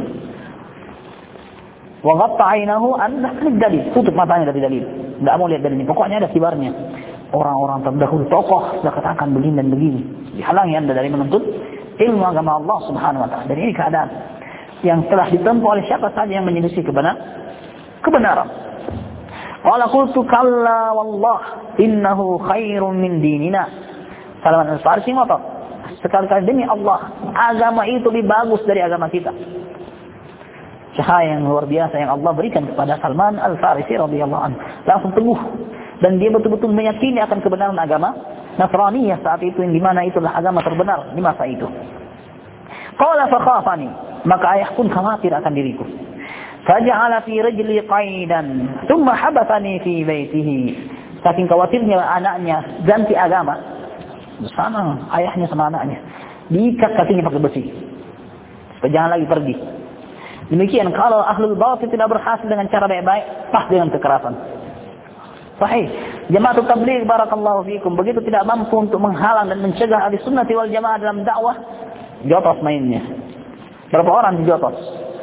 Wa ghatta 'ainahu an nahmid dalil. Tutup matanya dari dalil. Enggak mau lihat dalilnya. Pokoknya ada kibarnya. Orang-orang terdahulu tokoh sudah katakan begini dan begini. Dihalangi Anda dari menuntut ilmu agama Allah Subhanahu wa taala. Dan ini keadaan yang telah ditempuh oleh siapa saja yang menyelisih kebenaran. Kebenaran. Qala qultu kalla wallah innahu khairun min dinina. Salman Al-Farisi ngotot, sekali-kali demi Allah, agama itu lebih bagus dari agama kita. Cahaya yang luar biasa yang Allah berikan kepada Salman Al-Farisi radhiyallahu anhu. Langsung teguh dan dia betul-betul meyakini akan kebenaran agama Nasraniyah saat itu, yang dimana itulah agama terbenar di masa itu. Qala fa khafani, maka ayah pun khawatir akan diriku. Faja'ala fi rajli qaidan, thumma habathani fi baitihi. Saking khawatirnya anaknya ganti agama, bersama ayahnya sama anaknya, diikat kakinya pakai besi. Supaya jangan lagi pergi. Demikian kalau ahlul batil tidak berhasil dengan cara baik-baik, pas dengan kekerasan. Sahih. Jamaah tabligh barakallahu fikum begitu tidak mampu untuk menghalang dan mencegah ahli sunnah wal jamaah dalam dakwah, jotos mainnya. Berapa orang dijotos?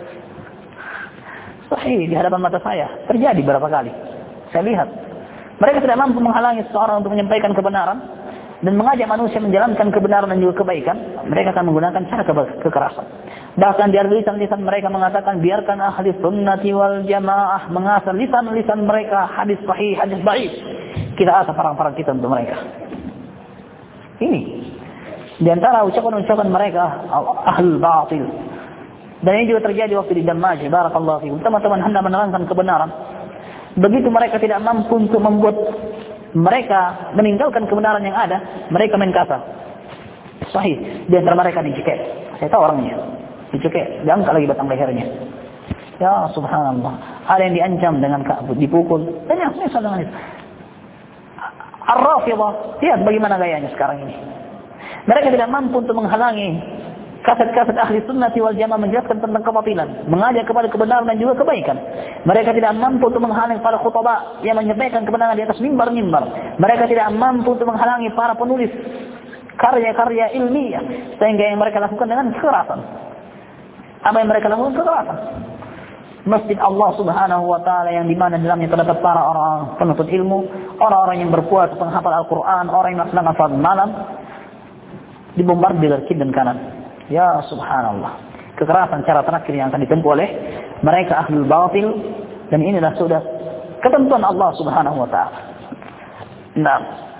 Sahih, di hadapan mata saya. Terjadi berapa kali. Saya lihat. Mereka tidak mampu menghalangi seseorang untuk menyampaikan kebenaran dan mengajak manusia menjalankan kebenaran dan juga kebaikan. Mereka akan menggunakan cara ke- kekerasan. Bahkan di lisan-lisan mereka mengatakan, biarkan ahli sunnati wal jamaah mengasah lisan-lisan mereka hadis sahih, hadis dhaif. Kita asah parang-parang kita untuk mereka. Ini di antara ucapan-ucapan mereka ahlul batil. Dan ini juga terjadi waktu di Damaj, barakallahu fikum. Teman-teman hendak menerangkan kebenaran. Begitu mereka tidak mampu untuk membuat mereka meninggalkan kebenaran yang ada, mereka main kasar. Sahih. Di antara mereka dicekik. Saya tahu orangnya. Dicekik, diangkat lagi batang lehernya. Ya subhanallah. Ada yang diancam dengan dipukul. Dan yang misal dengan itu. Ar-Rafidah, lihat bagaimana gayanya sekarang ini. Mereka tidak mampu untuk menghalangi kaset-kaset ahli sunnati wal jamaah menjelaskan tentang kebatilan, mengajak kepada kebenaran dan juga kebaikan. Mereka tidak mampu untuk menghalangi para khutbah yang menyampaikan kebenaran di atas mimbar-mimbar. Mereka tidak mampu untuk menghalangi para penulis karya-karya ilmiah, sehingga yang mereka lakukan dengan kekerasan. Apa yang mereka lakukan? Kekerasan. Masjid Allah Subhanahu wa taala yang di mana dalamnya terdapat para orang penuntut ilmu, orang-orang yang berpuasa, penghafal Al-Qur'an, orang yang melaksanakan salat malam, dibombardir dari kiri dan kanan. Ya subhanallah. Kekerasan cara terakhir yang akan ditempuh oleh mereka ahlul batil, dan inilah sudah ketentuan Allah Subhanahu wa taala. Nah.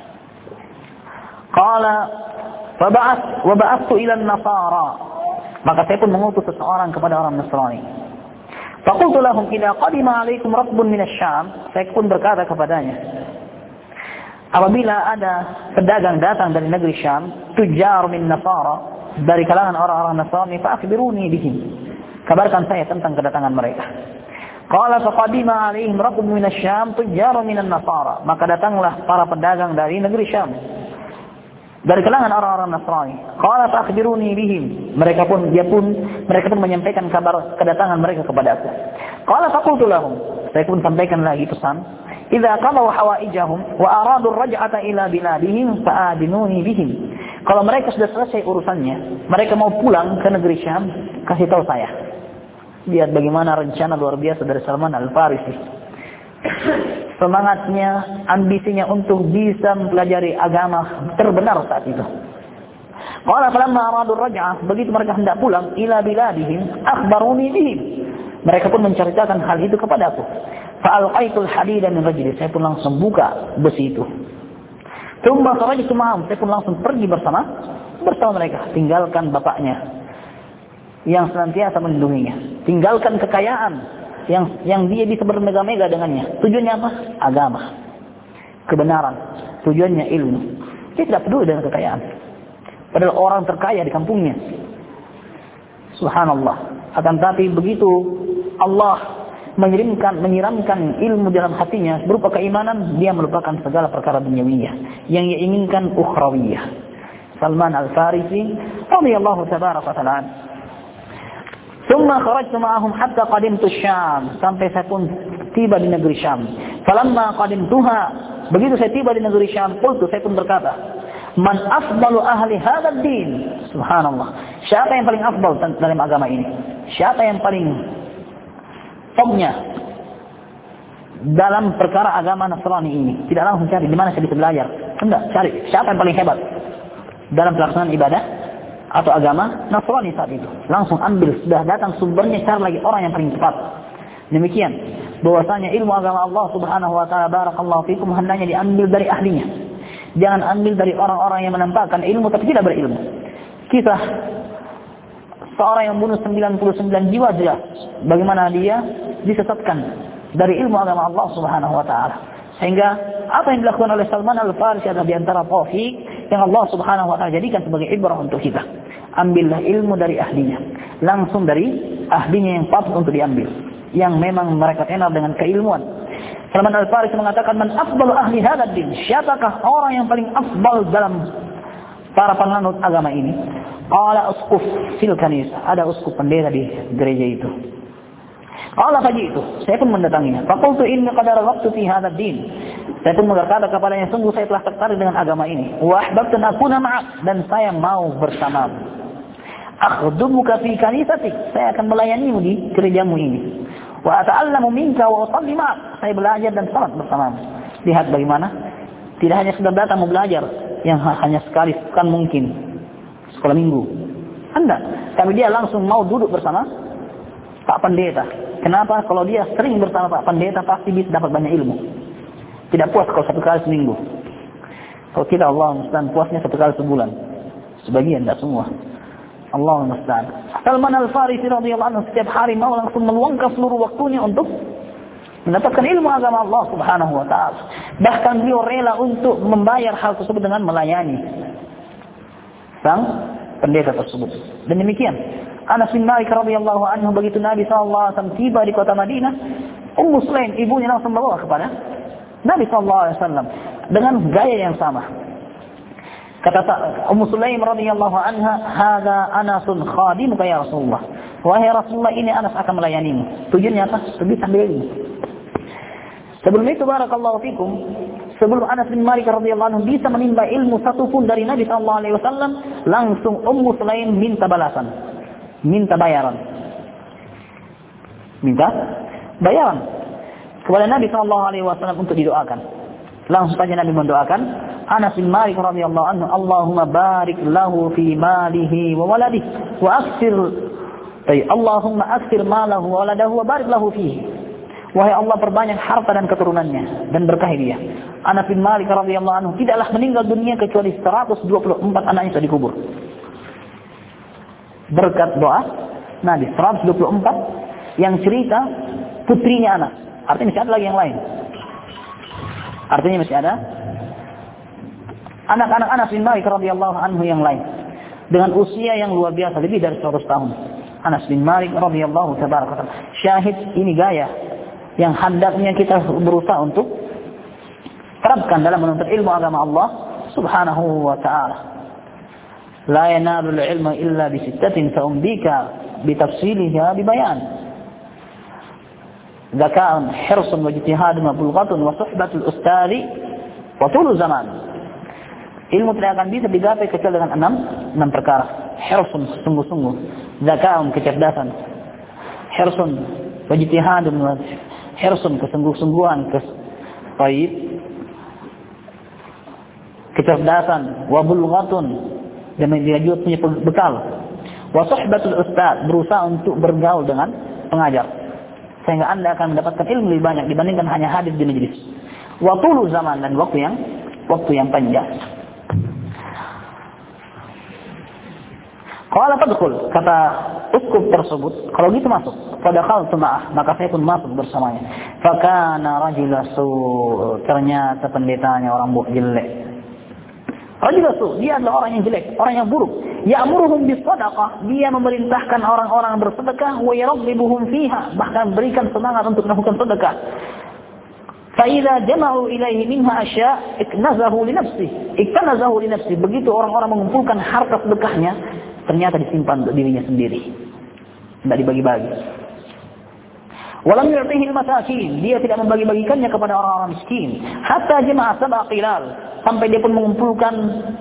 Qala fa ba'ath wa ba'athtu ila an-nasara. Maka saya pun mengutus seseorang kepada orang Nasrani. Faqultu lahum idza qadima 'alaikum rakbun min asy-Syam, saya pun berkata kepadanya, apabila ada pedagang datang dari negeri Syam, tujar min Nasara, dari kalangan orang-orang Nasrani, fa akhbiruni bihim, kabarkan saya tentang kedatangan mereka. Qala fa qadima 'alaihim rakbun min asy-Syam tujar min an-Nasara, maka datanglah para pedagang dari negeri Syam. dari kalangan orang-orang Nasrani. Qala fa'khbiruni bihim. Mereka pun dia pun mereka pun menyampaikan kabar kedatangan mereka kepada aku. Qala faqultu lahum. Saya pun sampaikan lagi pesan. Idza qadaw hawaijahum wa aradu ar-raj'ata ila biladihim fa'adinuni bihim. Kalau mereka sudah selesai urusannya, mereka mau pulang ke negeri Syam, kasih tahu saya. Lihat bagaimana rencana luar biasa dari Salman Al-Farisi. Semangatnya, ambisinya untuk bisa mempelajari agama terbenar saat itu. Qala falamma aradu ar-raj'ah, begitu mereka hendak pulang ila biladihim, akhbaruni bihim. Mereka pun menceritakan hal itu kepadaku. Fa'alqaitul hadida min rajuli, saya pun langsung buka besi itu. Tsumma kharajtu ma'ahum, saya pun langsung pergi bersama bersama mereka, tinggalkan bapaknya yang senantiasa melindunginya, tinggalkan kekayaan yang yang dia bisa bermega-mega dengannya. Tujuannya apa? Agama, kebenaran, tujuannya ilmu. Dia tidak peduli dengan kekayaan. Padahal orang terkaya di kampungnya. Subhanallah. Akan tapi begitu Allah menyiramkan menyiramkan ilmu dalam hatinya berupa keimanan, dia melupakan segala perkara duniawiyah. Yang ia inginkan ukhrawiyah. Salman Al-Farisi radhiyallahu tabaraka wa ta'ala. Thumma kharajtu ma'ahum hatta qadimtu Syam, sampai saya pun tiba di negeri Syam. Falamma qadimtuha, begitu saya tiba di negeri Syam, qultu, saya pun berkata, man afdalu ahli hadzal din? Subhanallah. Siapa yang paling afdal dalam agama ini? Siapa yang paling topnya dalam perkara agama Nasrani ini? Tidak langsung cari di mana saya bisa belajar. Enggak, cari siapa yang paling hebat dalam pelaksanaan ibadah atau agama Nasrani saat itu. Langsung ambil, sudah datang sumbernya, cari lagi orang yang paling tepat. Demikian bahwasanya ilmu agama Allah Subhanahu wa taala, barakallahu fikum, hendaknya diambil dari ahlinya. Jangan ambil dari orang-orang yang menampakkan ilmu tapi tidak berilmu. Kisah seorang yang bunuh sembilan puluh sembilan jiwa jelas bagaimana dia disesatkan dari ilmu agama Allah Subhanahu wa taala. Sehingga apa yang dilakukan oleh Salman Al-Farisi adalah di antara taufik yang Allah Subhanahu wa taala jadikan sebagai ibrah untuk kita. Ambillah ilmu dari ahlinya, langsung dari ahlinya yang patut untuk diambil, yang memang mereka kenal dengan keilmuan. Salman Al-Farisi mengatakan, man afdalu ahli hadzal din? Siapakah orang yang paling afdal dalam para penganut agama ini? Qala usquf fil kanisa, ada uskup pendeta di gereja itu. Qala faji'tu, saya pun mendatanginya. Faqultu inni qad raghibtu fi hadzal din. Saya pun berkata kepadanya, sungguh saya telah tertarik dengan agama ini. Wa ahbabtu an akuna ma'ak, dan saya mau bersamamu. Akhdumuka fi kanisatik, saya akan melayanimu di gerejamu ini. Wa ata'allamu minka wa usalli ma'ak, saya belajar dan salat bersamamu. Lihat bagaimana, tidak hanya sekedar datang mau belajar yang hanya sekali, kan mungkin sekolah minggu. Anda, tapi dia langsung mau duduk bersama Pak Pendeta. Kenapa? Kalau dia sering bersama Pak Pendeta pasti bisa dapat banyak ilmu. Tidak puas kalau satu kali seminggu. Kalau kita Allah musta'an puasnya satu kali sebulan. Sebagian, tidak semua. Allah musta'an. Salman Al-Farisi radhiyallahu anhu setiap hari mau langsung meluangkan seluruh waktunya untuk mendapatkan ilmu agama Allah Subhanahu wa taala. Bahkan beliau rela untuk membayar hal tersebut dengan melayani sang pendeta tersebut. Dan demikian Anas bin Malik radhiyallahu anhu, begitu Nabi sallallahu alaihi wasallam tiba di kota Madinah, Ummu Sulaim ibunya langsung membawa kepada Nabi sallallahu alaihi wasallam dengan gaya yang sama. Kata Ummu Sulaim radhiyallahu anha, "Hadza Anasun khadimuka ya Rasulullah." Wahai Rasulullah, ini Anas akan melayanimu. Tujuannya apa? Lebih sambil ilmu. Sebelum itu barakallahu fikum, sebelum Anas bin Malik radhiyallahu anhu bisa menimba ilmu satu pun dari Nabi sallallahu alaihi wasallam, langsung Ummu Sulaim minta balasan, minta bayaran. Minta bayaran kepada Nabi sallallahu alaihi wasallam untuk didoakan. Langsung saja Nabi mendoakan Anas bin Malik radhiyallahu anhu, Allahumma barik lahu fi malihi wa waladihi wa aktsir ay Allahumma aktsir malahu wa waladahu wa barik lahu fihi. Wahai Allah, perbanyak harta dan keturunannya dan berkahi dia. Anas bin Malik radhiyallahu anhu tidaklah meninggal dunia kecuali seratus dua puluh empat anaknya sudah dikubur. Berkat doa Nabi, seratus dua puluh empat yang cerita putrinya Anas. Artinya masih ada lagi yang lain. Artinya masih ada anak-anak Anas bin Malik radhiyallahu anhu yang lain dengan usia yang luar biasa, lebih dari seratus tahun. Anas bin Malik radhiyallahu tabaraka. Syahid, ini gaya yang hendaknya kita berusaha untuk terapkan dalam menuntut ilmu agama Allah Subhanahu wa taala. La yanalul ilma illa bi sittatin fa'umbika bitafsiliha bibayan. Zaka'un, hirsun wa ijtihadun wa bulghatun wa suhbatul ustadi wa tulu zaman. Ilmu tidak akan bisa digapai kecuali dengan enam enam perkara. Hirsun, sungguh-sungguh. Zaka'un, kecerdasan. Hirsun wa ijtihadun wa hirsun, kesungguh-sungguhan, kes baik. Kecerdasan, wa bulghatun, dan dia juga punya bekal. Wa suhbatul ustad, berusaha untuk bergaul dengan pengajar. Sehingga Anda akan mendapatkan ilmu lebih banyak dibandingkan hanya hadir di majelis. Wa tulu zaman, dan waktu yang waktu yang panjang. Qala fadkhul, kata uskup tersebut, kalau gitu masuk. Fadakhaltu ma'ah, maka saya pun masuk bersamanya. Fakana rajula su, ternyata pendetanya orang jelek. Rajul su, dia adalah orang yang jelek, orang yang buruk. Ya'muruhum bis-shadaqah, dia memerintahkan orang-orang bersedekah, wa yarghibuhum fiha, bahkan berikan semangat untuk melakukan sedekah. Fa idza jama'u ilaihi minha asya' iknazahu li nafsihi, iknazahu li nafsihi. Begitu orang-orang mengumpulkan harta sedekahnya, ternyata disimpan untuk dirinya sendiri. Tidak dibagi-bagi. Walam yu'tihi al-masakin, dia tidak membagi-bagikannya kepada orang-orang miskin. Hatta jama'a sab'a qilal, sampai dia pun mengumpulkan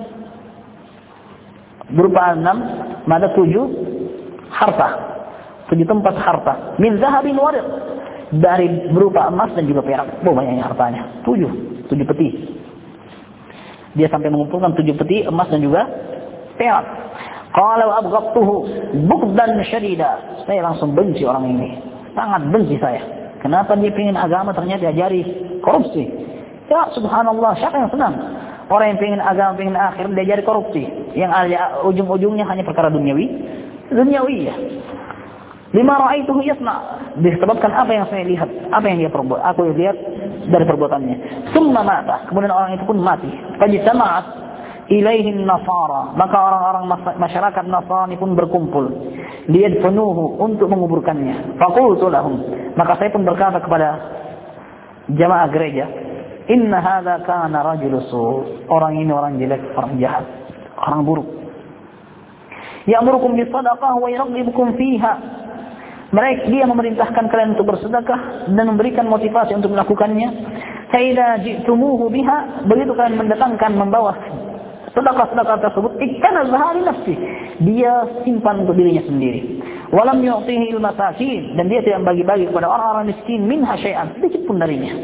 berupa enam, mada tujuh harta, tujuh tempat harta. Min zahabin warid, dari berupa emas dan juga perak. Oh, banyaknya hartanya. Tujuh, tujuh peti. Dia sampai mengumpulkan tujuh peti emas dan juga perak. Qala wa abghadtuhu bughdan syadida, saya langsung benci orang ini, sangat benci saya. Kenapa dia ingin agama ternyata diajari korupsi? Ya subhanallah, siapa yang senang? Orang yang ingin agama, ingin akhir, diajari korupsi. Yang ujung-ujungnya hanya perkara duniawi. Duniawi ya. Lima ra'aituhu yasna, disebabkan apa yang saya lihat, apa yang dia perbuat, aku lihat dari perbuatannya. Summa mata, kemudian orang itu pun mati. Fajtama'at ilaihin nasara, maka orang-orang masyarakat Nasrani pun berkumpul. Liyadfanuhu, untuk menguburkannya. Faqultu lahum, maka saya pun berkata kepada jamaah gereja, inna hadza kana rajul su, orang ini orang jelek, orang jahat, orang buruk. Ya'murukum bis-shadaqah wa yarghibukum fiha, mereka dia memerintahkan kalian untuk bersedekah dan memberikan motivasi untuk melakukannya. Fa idza ji'tumuhu biha, begitu kalian mendatangkan membawa sedekah-sedekah tersebut, iktanazha li nafsi, dia simpan untuk dirinya sendiri. Walam yu'tihi al-masakin, dan dia tidak bagi-bagi kepada orang-orang miskin minha syai'an, sedikit pun darinya.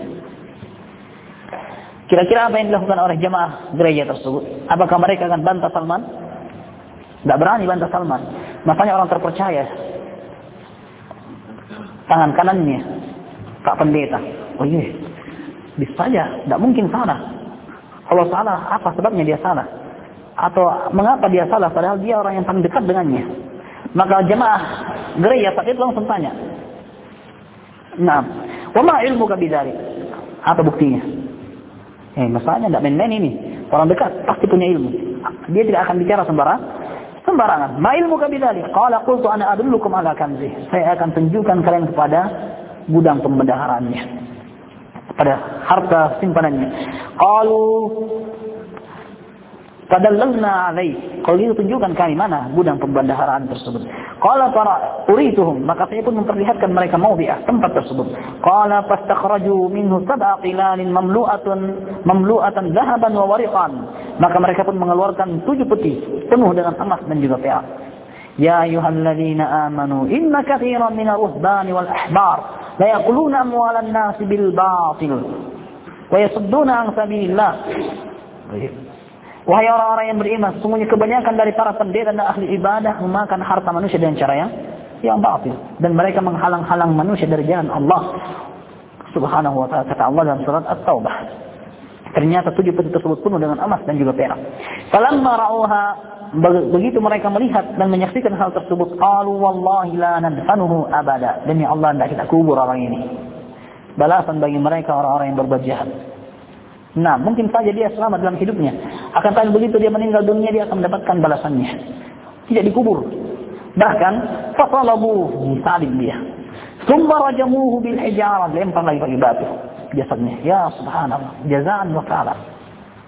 Kira-kira apa yang dilakukan oleh jemaah gereja tersebut? Apakah mereka akan bantah Salman? Tidak berani bantah Salman. Makanya orang terpercaya, tangan kanannya Pak Pendeta, oh iya, bisa saja, tidak mungkin salah. Kalau salah, apa sebabnya dia salah? Atau mengapa dia salah padahal dia orang yang paling dekat dengannya? Maka jemaah gereja saat itu langsung tanya, nah, wa ma ilmuka bidzalik? Apa buktinya? Eh, masalahnya tidak main-main ini. Orang dekat pasti punya ilmu. Dia tidak akan bicara sembarang, sembarangan. Ma ilmuka bidzalik? Qala qultu ana adullukum ala kanzi. Saya akan tunjukkan kalian kepada gudang pembendaharaannya, pada harta simpanannya. Qalu fadallalna alaih, kalau itu tunjukkan kami mana gudang pembendaharaan tersebut. Qala para urituhum, maka saya pun memperlihatkan mereka mawdi'ah, tempat tersebut. Qala fastakhraju minhu sab'a qilalin mamlu'atun mamlu'atan dhahaban wa wariqan, maka mereka pun mengeluarkan tujuh peti penuh dengan emas dan juga perak. Ya ayyuhalladzina amanu inna katsiran minal ruhbani wal ahbar la yaquluna amwalan nasi bil batil wa yasudduna an sabilillah. Wahai orang-orang yang beriman, sesungguhnya kebanyakan dari para pendeta dan ahli ibadah memakan harta manusia dengan cara yang yang batil, dan mereka menghalang-halang manusia dari jalan Allah Subhanahu wa ta'ala. Kata Allah dalam surat At-Taubah, ternyata tujuh peti tersebut penuh dengan emas dan juga perak. Falamma ra'uha, begitu mereka melihat dan menyaksikan hal tersebut, qalu wallahi la nadfanuhu abada, demi Allah tidak kita kubur orang ini. Balasan bagi mereka orang-orang yang berbuat jahat. Nah, mungkin saja dia selamat dalam hidupnya, akan tapi begitu dia meninggal dunia dia akan mendapatkan balasannya, tidak dikubur. Bahkan fasalabu, disalib dia. Tsumma rajamuhu bil hijarah, lempar lagi pakai batu jasadnya. Ya subhanallah, jazaan wa qala.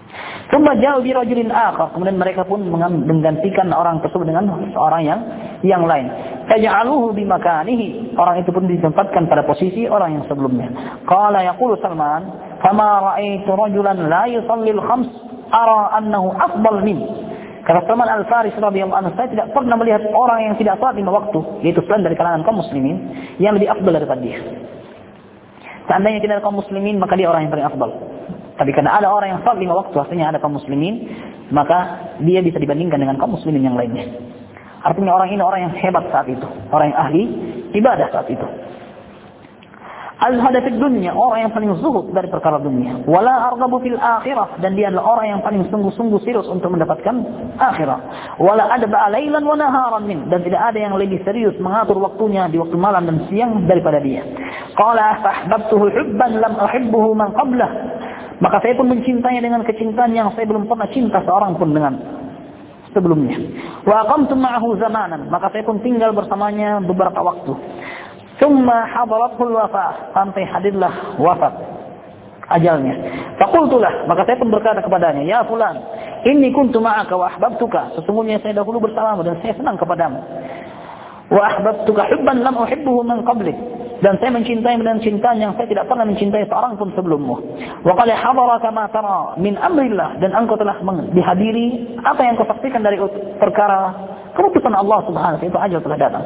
Tsumma ja'u bi rajulin akhar. Kemudian mereka pun menggantikan orang tersebut dengan seorang yang yang lain. Taj'aluhu bi makanihi. Orang itu pun ditempatkan pada posisi orang yang sebelumnya. Qala yaqulu Salman, "Fama ra'aitu rajulan la yusalli al-khams ara annahu afdal min." Kata Salman Al-Farisi radhiyallahu anhu, saya tidak pernah melihat orang yang tidak salat lima waktu, yaitu selain dari kalangan kaum muslimin, yang lebih afdal daripada dia. Seandainya tidak ada kaum muslimin, maka dia orang yang paling afdal. Tapi karena ada orang yang salat lima waktu, artinya ada kaum muslimin, maka dia bisa dibandingkan dengan kaum muslimin yang lainnya. Artinya orang ini orang yang hebat saat itu, orang yang ahli ibadah saat itu. Al-hada fid dunya, orang yang paling zuhud dari perkara dunia. Wala arghabu fil akhirah, dan dia adalah orang yang paling sungguh-sungguh serius untuk mendapatkan akhirat. Wala adba lailan wa naharan min, dan tidak ada yang lebih serius mengatur waktunya di waktu malam dan siang daripada dia. Qala fahbabtuhu hubban lam uhibbuhu man qablah. Maka saya pun mencintainya dengan kecintaan yang saya belum pernah cinta seorang pun dengan sebelumnya. Wa aqamtu ma'ahu zamanan, maka saya pun tinggal bersamanya beberapa waktu. Tsumma hadaratul wafah, sampai hadirlah wafat ajalnya. Faqultulah, maka saya pun berkata kepadanya, "Ya fulan, inni kuntu ma'aka wa ahbabtuka." Sesungguhnya saya dahulu bersamamu dan saya senang kepadamu. Wa ahbabtuka hubban lam uhibbuhu min qablik. Dan saya mencintaimu dengan cintaan yang saya tidak pernah mencintai seorang pun sebelummu. Wa qad hadaraka ma tara min amrillah, dan engkau telah dihadiri apa yang kau saksikan dari perkara keputusan Allah Subhanahu wa taala, itu ajal telah datang.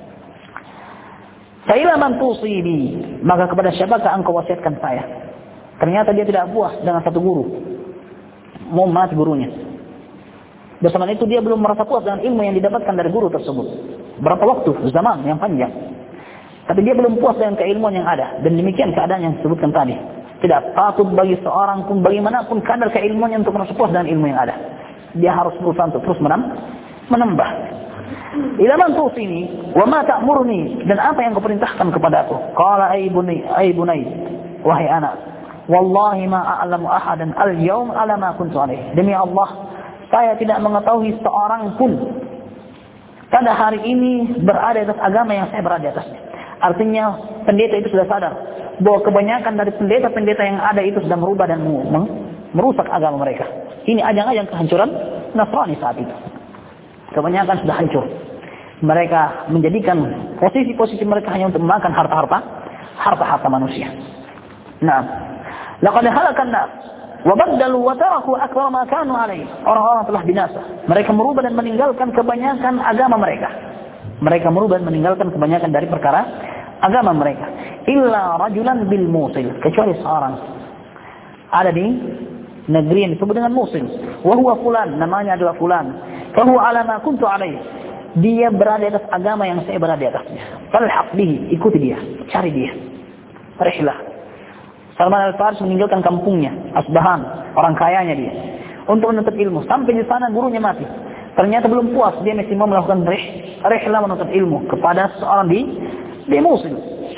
Fa'ila man tusibi, maka kepada siapakah engkau wasiatkan saya? Ternyata dia tidak puas dengan satu guru, mau mati gurunya. Bersama itu dia belum merasa puas dengan ilmu yang didapatkan dari guru tersebut. Berapa waktu, zaman yang panjang. Tapi dia belum puas dengan keilmuan yang ada. Dan demikian keadaan yang disebutkan tadi. Tidak patut bagi seorang pun, bagaimanapun kadar keilmuannya untuk merasa puas dengan ilmu yang ada. Dia harus berusaha untuk terus menambah. Ila man tusini wa ma ta'muruni, dan apa yang kau perintahkan kepadaku? Qala ay bunay ay bunay, wahai anak, wallahi ma a'lamu ahadan al-yawm ala ma kuntu alaih. Demi Allah, saya tidak mengetahui seorang pun pada hari ini berada di atas agama yang saya berada di atasnya. Artinya pendeta itu sudah sadar bahwa kebanyakan dari pendeta-pendeta yang ada itu sudah merubah dan merusak agama mereka. Ini ajang-ajang kehancuran Nasrani saat itu. Kebanyakan sudah hancur. Mereka menjadikan posisi-posisi mereka hanya untuk memakan harta-harta harta-harta manusia. Nah, laqad halakan nas wa baddalu wa taraku akthar ma kanu alaihi. Orang-orang telah binasa. Mereka merubah dan meninggalkan kebanyakan agama mereka. Mereka merubah dan meninggalkan kebanyakan dari perkara agama mereka. Illa rajulan bil Musil, kecuali seorang ada di negeri yang disebut dengan Musil. Wa huwa fulan, namanya adalah fulan. Fa huwa ala ma kuntu alaihi. Dia berada di atas agama yang saya berada di atasnya. Falhaq bihi, ikuti dia, cari dia. Rihlah. Salman Al-Farisi meninggalkan kampungnya, Asbahan, orang kayanya dia, untuk menuntut ilmu. Sampai di sana gurunya mati. Ternyata belum puas, dia masih mau melakukan rih, rihlah menuntut ilmu kepada seorang di di Musil.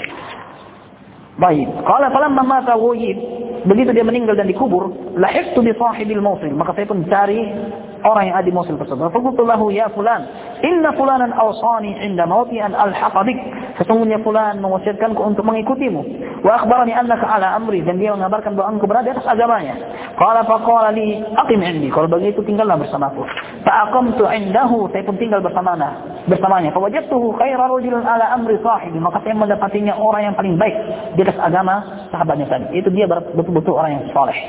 Baik. Qala falamma mata ghuyib, begitu dia meninggal dan dikubur, lahiqtu bi sahibil Musil, maka saya pun cari orang yang ada di Musil tersebut. Faqultu lahu ya fulan, inna fulanan awsani 'inda mauti an alhaqa bik. Sesungguhnya fulan mewasiatkanku untuk mengikutimu. Wa akhbarani annaka ala amri, dan dia mengabarkan bahwa engkau berada di atas agamanya. Qala faqala li aqim 'indi. Kalau begitu tinggallah bersamaku. Fa aqamtu 'indahu, saya pun tinggal bersamanya. Bersamanya. Fa wajadtuhu khairan rajulan ala amri sahibi, maka saya mendapatinya orang yang paling baik di atas agama sahabatnya tadi. Itu dia betul-betul orang yang saleh.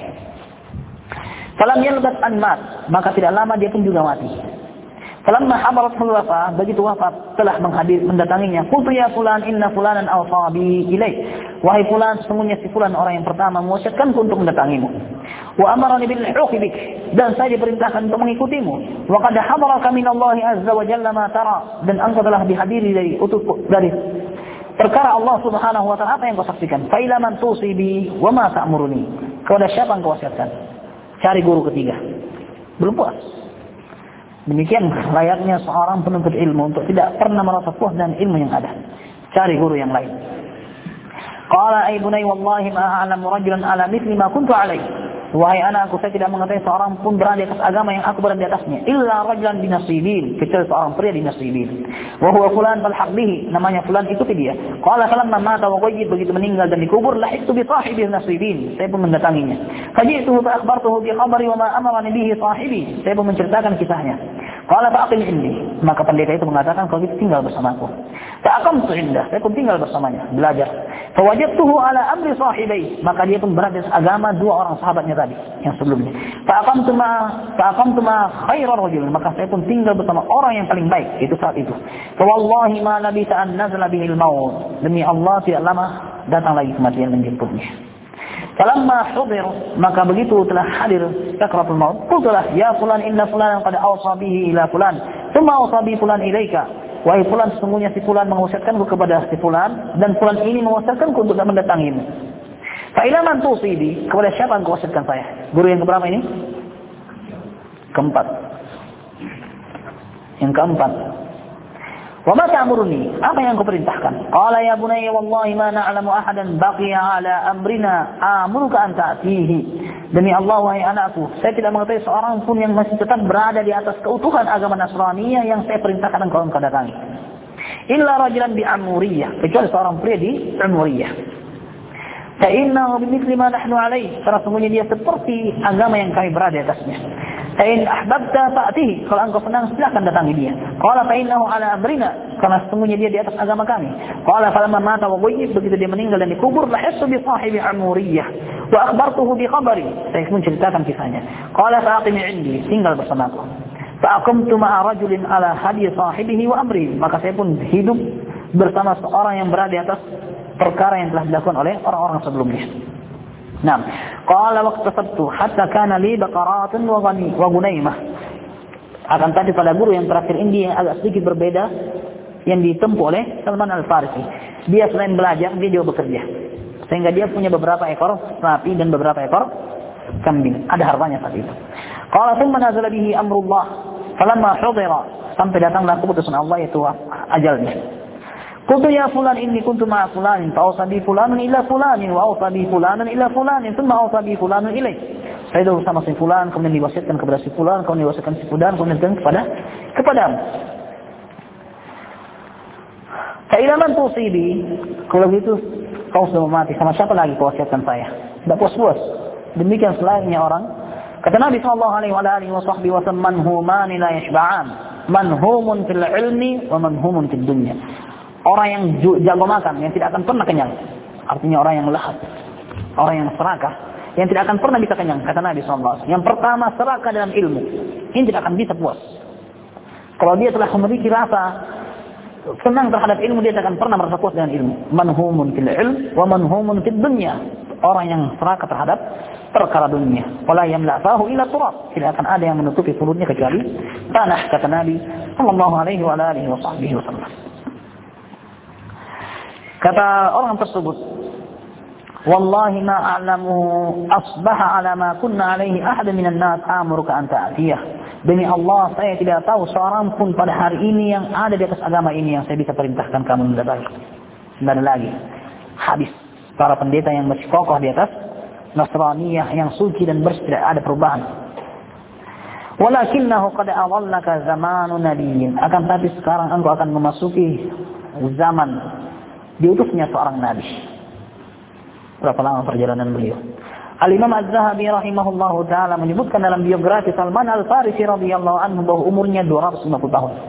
Falam yalbat an mat, maka tidak lama dia pun juga mati. Falamma hadaratul wafah, begitu wafat telah menghadir mendatanginya. Qultu ya fulan inna fulanan awsa bi ilaik. Wahai fulan, sesungguhnya si fulan orang yang pertama mewasiatkanku untuk mendatangimu. Wa amarani bil huqi bik, dan saya diperintahkan untuk mengikutimu. Wa qad hadaraka min Allah azza wa jalla ma tara, dan engkau telah dihadiri dari utus dari perkara Allah Subhanahu wa taala apa yang kau saksikan. Fa ila man tusibi wa ma ta'muruni. Kepada siapa engkau wasiatkan? Cari guru ketiga. Belum puas. Demikian layaknya seorang penuntut ilmu untuk tidak pernah merasa puas dengan ilmu yang ada. Cari guru yang lain. Qala ay bunay wallahi ma a'lamu rajulan ala mithli ma kuntu alaihi. wahai anakku, saya tidak mengetahui seorang pun berada di atas agama yang aku berada di atasnya, illa rajulan binasibin, kecuali seorang pria di nasibin. Wa huwa fulan falhaq bihi, namanya fulan, ikuti dia. Qala falamma mata wa ghayyib, begitu meninggal dan dikubur, lahiqtu bi sahibi nasibin, saya pun mendatanginya. Faji'tuhu fa akhbartuhu bi khabari wa ma amarani bihi sahibi, saya pun menceritakan kisahnya. Qala fa'aqim indi, maka pendeta itu mengatakan, kalau gitu tinggal bersamaku. Fa'aqamtu indah, saya pun tinggal bersamanya, belajar. Fawajadtuhu ala amri sahibai, maka dia pun berada di agama dua orang sahabatnya tadi yang sebelumnya. Fa'aqamtu ma fa'aqamtu ma khairar rajul, maka saya pun tinggal bersama orang yang paling baik itu saat itu. Fa wallahi ma labisa an nazala bihil maut, demi Allah tidak lama datang lagi kematian menjemputnya. Falamma hudir, maka begitu telah hadir sakratul maut, qultulah ya fulan inna fulan qad awsa bihi ila fulan, thumma awsa bi fulan ilaika. Wahai fulan, sesungguhnya si fulan mewasiatkanku kepada si fulan, dan fulan ini mewasiatkanku untuk mendatangimu. Fa ila man tusibi, kepada siapa engkau wasiatkan saya? Guru yang keberapa ini? Keempat. Yang keempat. Wa ma ta'muruni, apa yang kau perintahkan? Qala ya bunayya wallahi ma na'lamu ahadan baqiya ala amrina amuruka an ta'tihi. Demi Allah wahai anakku, saya tidak mengetahui seorang pun yang masih tetap berada di atas keutuhan agama Nasraniyah yang saya perintahkan engkau engkau datangi. Illa rajulan bi Amuriyah, kecuali seorang pria di Amuriyah. Fa innahu bimithli ma nahnu alaih, karena sungguhnya dia seperti agama yang kami berada di atasnya. Fa in ahbabta fa'tihi, kalau engkau senang silakan datangi dia. Qala fa innahu ala amrina, karena sesungguhnya dia di atas agama kami. Qala falamma mata wa ghayyib, begitu dia meninggal dan dikubur, lahissu bi sahibi Amuriyah wa akhbartuhu bi khabari, saya pun ceritakan kisahnya. Qala fa'aqim 'indi, tinggal bersamaku. Fa'aqamtu ma'a rajulin ala hadi sahibihi wa amri, maka saya pun hidup bersama seorang yang berada di atas perkara yang telah dilakukan oleh orang-orang sebelumnya. Nah, qala waqtasabtu hatta kana li baqaratun wa ghani wa gunaimah. Akan tadi pada guru yang terakhir ini yang agak sedikit berbeda yang ditempuh oleh Salman Al-Farisi. Dia selain belajar, dia juga bekerja. Sehingga dia punya beberapa ekor sapi dan beberapa ekor kambing. Ada hartanya saat itu. Qala thumma nazala bihi amrullah falamma hudira, sampai datanglah keputusan Allah yaitu ajalnya. Qultu ya fulan inni kuntu ma'a fulanin fa awsa bi fulanin ila fulanin wa awsa bi fulanin ila fulanin thumma awsa bi fulanin ilaih. Saya itu bersama si fulan, kemudian diwasiatkan kepada si fulan, kemudian diwasiatkan si fulan, kemudian kepada kepadamu. Fa ila man tusibi, kalau gitu kau sudah mati, sama siapa lagi kau wasiatkan saya? Tidak puas-puas. Demikian selainnya orang. Kata Nabi sallallahu alaihi wa sahbihi wasallam, manhumani la yashba'an, manhumun fil ilmi wa manhumun fid dunya. Orang yang jago makan, yang tidak akan pernah kenyang. Artinya orang yang lahap, orang yang serakah, yang tidak akan pernah bisa kenyang. Kata Nabi sallallahu alaihi wasallam, yang pertama serakah dalam ilmu, ini tidak akan bisa puas. Kalau dia telah memiliki rasa senang terhadap ilmu, dia tidak akan pernah merasa puas dengan ilmu. Manhumun fil ilm wa manhumun fid dunya. Orang yang serakah terhadap perkara dunia. Wala yamla fahu illa turab. Tidak akan ada yang menutupi mulutnya kecuali tanah, kata Nabi sallallahu alaihi wa alihi wasallam. Kata orang tersebut, wallahi ma a'lamu asbaha ala ma kunna alaihi ahad minan nas amuruka an ta'tiyah. Demi Allah, saya tidak tahu seorang pun pada hari ini yang ada di atas agama ini yang saya bisa perintahkan kamu mendatangi. Tidak ada lagi. Habis. Para pendeta yang masih kokoh di atas Nasraniyah yang suci dan bersih, tidak ada perubahan. Walakinnahu qad awallaka zamanu nabiyyin. Akan tapi sekarang engkau akan memasuki zaman diutusnya seorang nabi. Berapa lama perjalanan beliau? Al-Imam Az-Zahabi rahimahullahu taala menyebutkan dalam biografi Salman Al-Farisi radhiyallahu anhu bahwa umurnya dua ratus lima puluh tahun.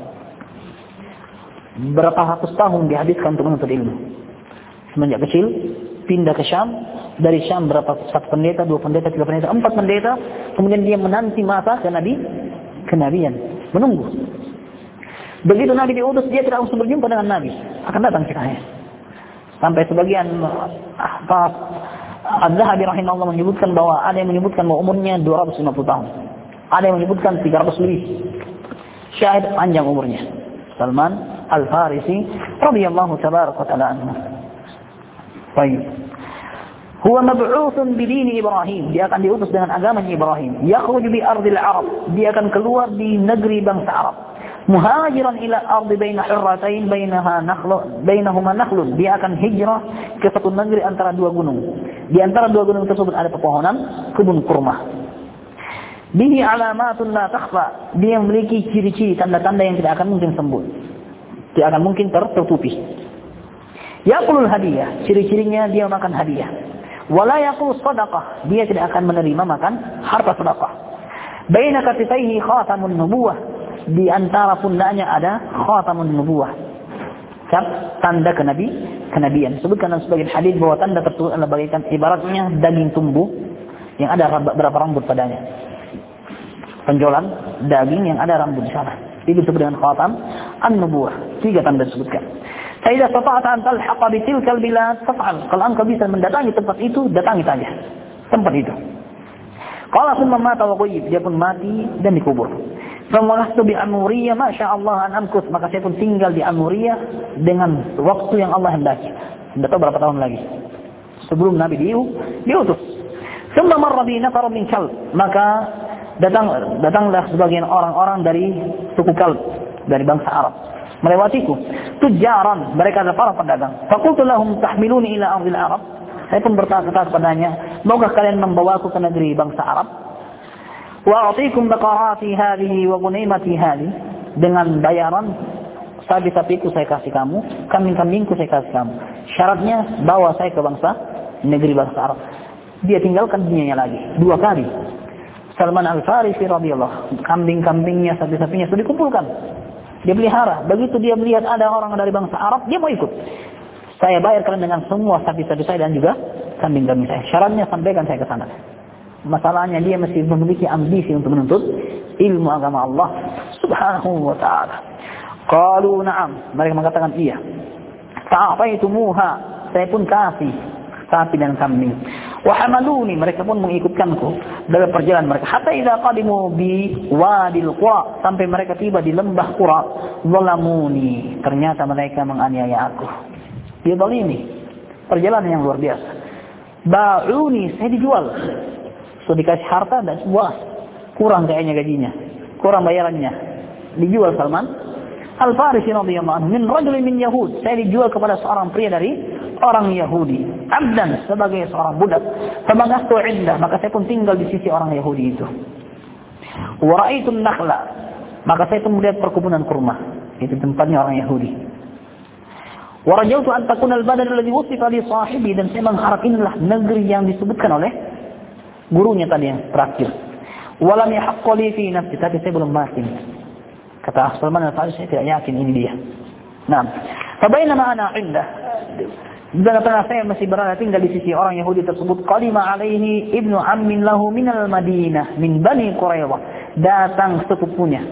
Berapa ratus tahun dihabiskan untuk menuntut ilmu. Semenjak kecil pindah ke Syam, dari Syam berapa, satu pendeta, dua pendeta, tiga pendeta, empat pendeta, kemudian dia menanti masa ke nabi kenabian, menunggu. Begitu Nabi diutus, dia tidak langsung berjumpa dengan Nabi, akan datang ceritanya. Sampai sebagian ahbab Az-Zahabi rahimahullah menyebutkan bahwa ada yang menyebutkan bahwa umurnya dua ratus lima puluh tahun. Ada yang menyebutkan tiga ratus lebih. Syahid panjang umurnya. Salman Al-Farisi radhiyallahu tabaraka wa ta'ala anhu. Baik. Huwa mab'utsun bi dini Ibrahim. Dia akan diutus dengan agama Ibrahim. Yakhruju bi ardil Arab. Dia akan keluar di negeri bangsa Arab. muhajiran ila ardi baina hurratain bainaha nakhlu bainahuma nakhlun. Dia akan hijrah ke satu negeri antara dua gunung. Di antara dua gunung tersebut ada pepohonan kebun kurma. Bihi alamatun la takhfa. Dia memiliki ciri-ciri tanda-tanda yang tidak akan mungkin sembunyi. Tidak akan mungkin tertutupi. Yaqulul hadiah, ciri-cirinya dia makan hadiah. Wala yaqul sadaqah, dia tidak akan menerima makan harta sedekah. Baina katifaihi khatamun nubuwah, di antara pundaknya ada khatamun nubuwah. Tanda kenabi, kenabian. Sebutkan dalam sebagian hadis bahwa tanda tersebut adalah bagaikan ibaratnya daging tumbuh yang ada berapa rambut padanya. Penjualan daging yang ada rambut di sana. Itu disebut dengan khatam an-nubuwah. Tiga tanda disebutkan. Faidah stata'ta an talhaqa bi tilkal bilad faf'al. Kalau engkau bisa mendatangi tempat itu, datangi saja tempat itu. Qala thumma mata wa ghaib, dia pun mati dan dikubur. Famalastu bi Amuriyah, masyaallah an amkus, maka saya pun tinggal di Amuriyah dengan waktu yang Allah hendaki. Tidak tahu berapa tahun lagi. Sebelum Nabi diu, diutus. Thumma marra bi nafar min Kalb, maka datang datanglah sebagian orang-orang dari suku Kalb, dari bangsa Arab. Melewatiku. Tujaran, mereka adalah para pedagang. Faqultu lahum tahmiluni ila ardil Arab. Saya pun berkata kepadanya, maukah kalian membawaku ke negeri bangsa Arab? Wa a'tikum baqarati hadhihi wa ghunaimati hadhihi. Dengan bayaran sapi-sapiku saya kasih kamu, kambing-kambingku saya kasih kamu. Syaratnya bawa saya ke bangsa negeri bangsa Arab. Dia tinggalkan dunianya lagi dua kali. Salman Al-Farisi radhiyallahu, kambing-kambingnya, sapi-sapinya sudah dikumpulkan. Dia pelihara. Begitu dia melihat ada orang dari bangsa Arab, dia mau ikut. Saya bayar kalian dengan semua sapi-sapi saya dan juga kambing-kambing saya. Syaratnya sampaikan saya ke sana. Masalahnya dia masih memiliki ambisi untuk menuntut ilmu agama Allah Subhanahu wa ta'ala. Qalu na'am. Mereka mengatakan iya. Fa'afaitumuha. Saya pun kasih sapi dan kambing. Wa hamaluni, mereka pun mengikutkanku dalam perjalanan mereka. Hatta idza qadimu bi wadil qura, sampai mereka tiba di lembah Qura, zalamuni, ternyata mereka menganiaya aku. Dia zalimi. Perjalanan yang luar biasa. Ba'uni, saya dijual. So dikasih harta dan sebuah kurang kayaknya gajinya, kurang bayarannya. Dijual Salman Al-Farisi radhiyallahu anhu min rajulin min Yahud. Saya dijual kepada seorang pria dari orang Yahudi, abdan, sebagai seorang budak. Famagastu indah, maka saya pun tinggal di sisi orang Yahudi itu. Wa ra'aitun nakhla, maka saya pun melihat perkebunan kurma. Itu tempatnya orang Yahudi. Wa rajautu an takuna al-badal alladhi wusifa li sahibi, dan saya mengharap inilah negeri yang disebutkan oleh gurunya tadi yang terakhir. Wa lam yahaqqa li fi nafsi, tapi saya belum mati. Kata Salman Al-Farisi, saya tidak yakin ini dia. Nah, fa bainama ana indah, dan tengah saya masih berada tinggal di sisi orang Yahudi tersebut, qalima alaihi ibnu ammin lahu minal Madinah min Bani Quraidah, datang sepupunya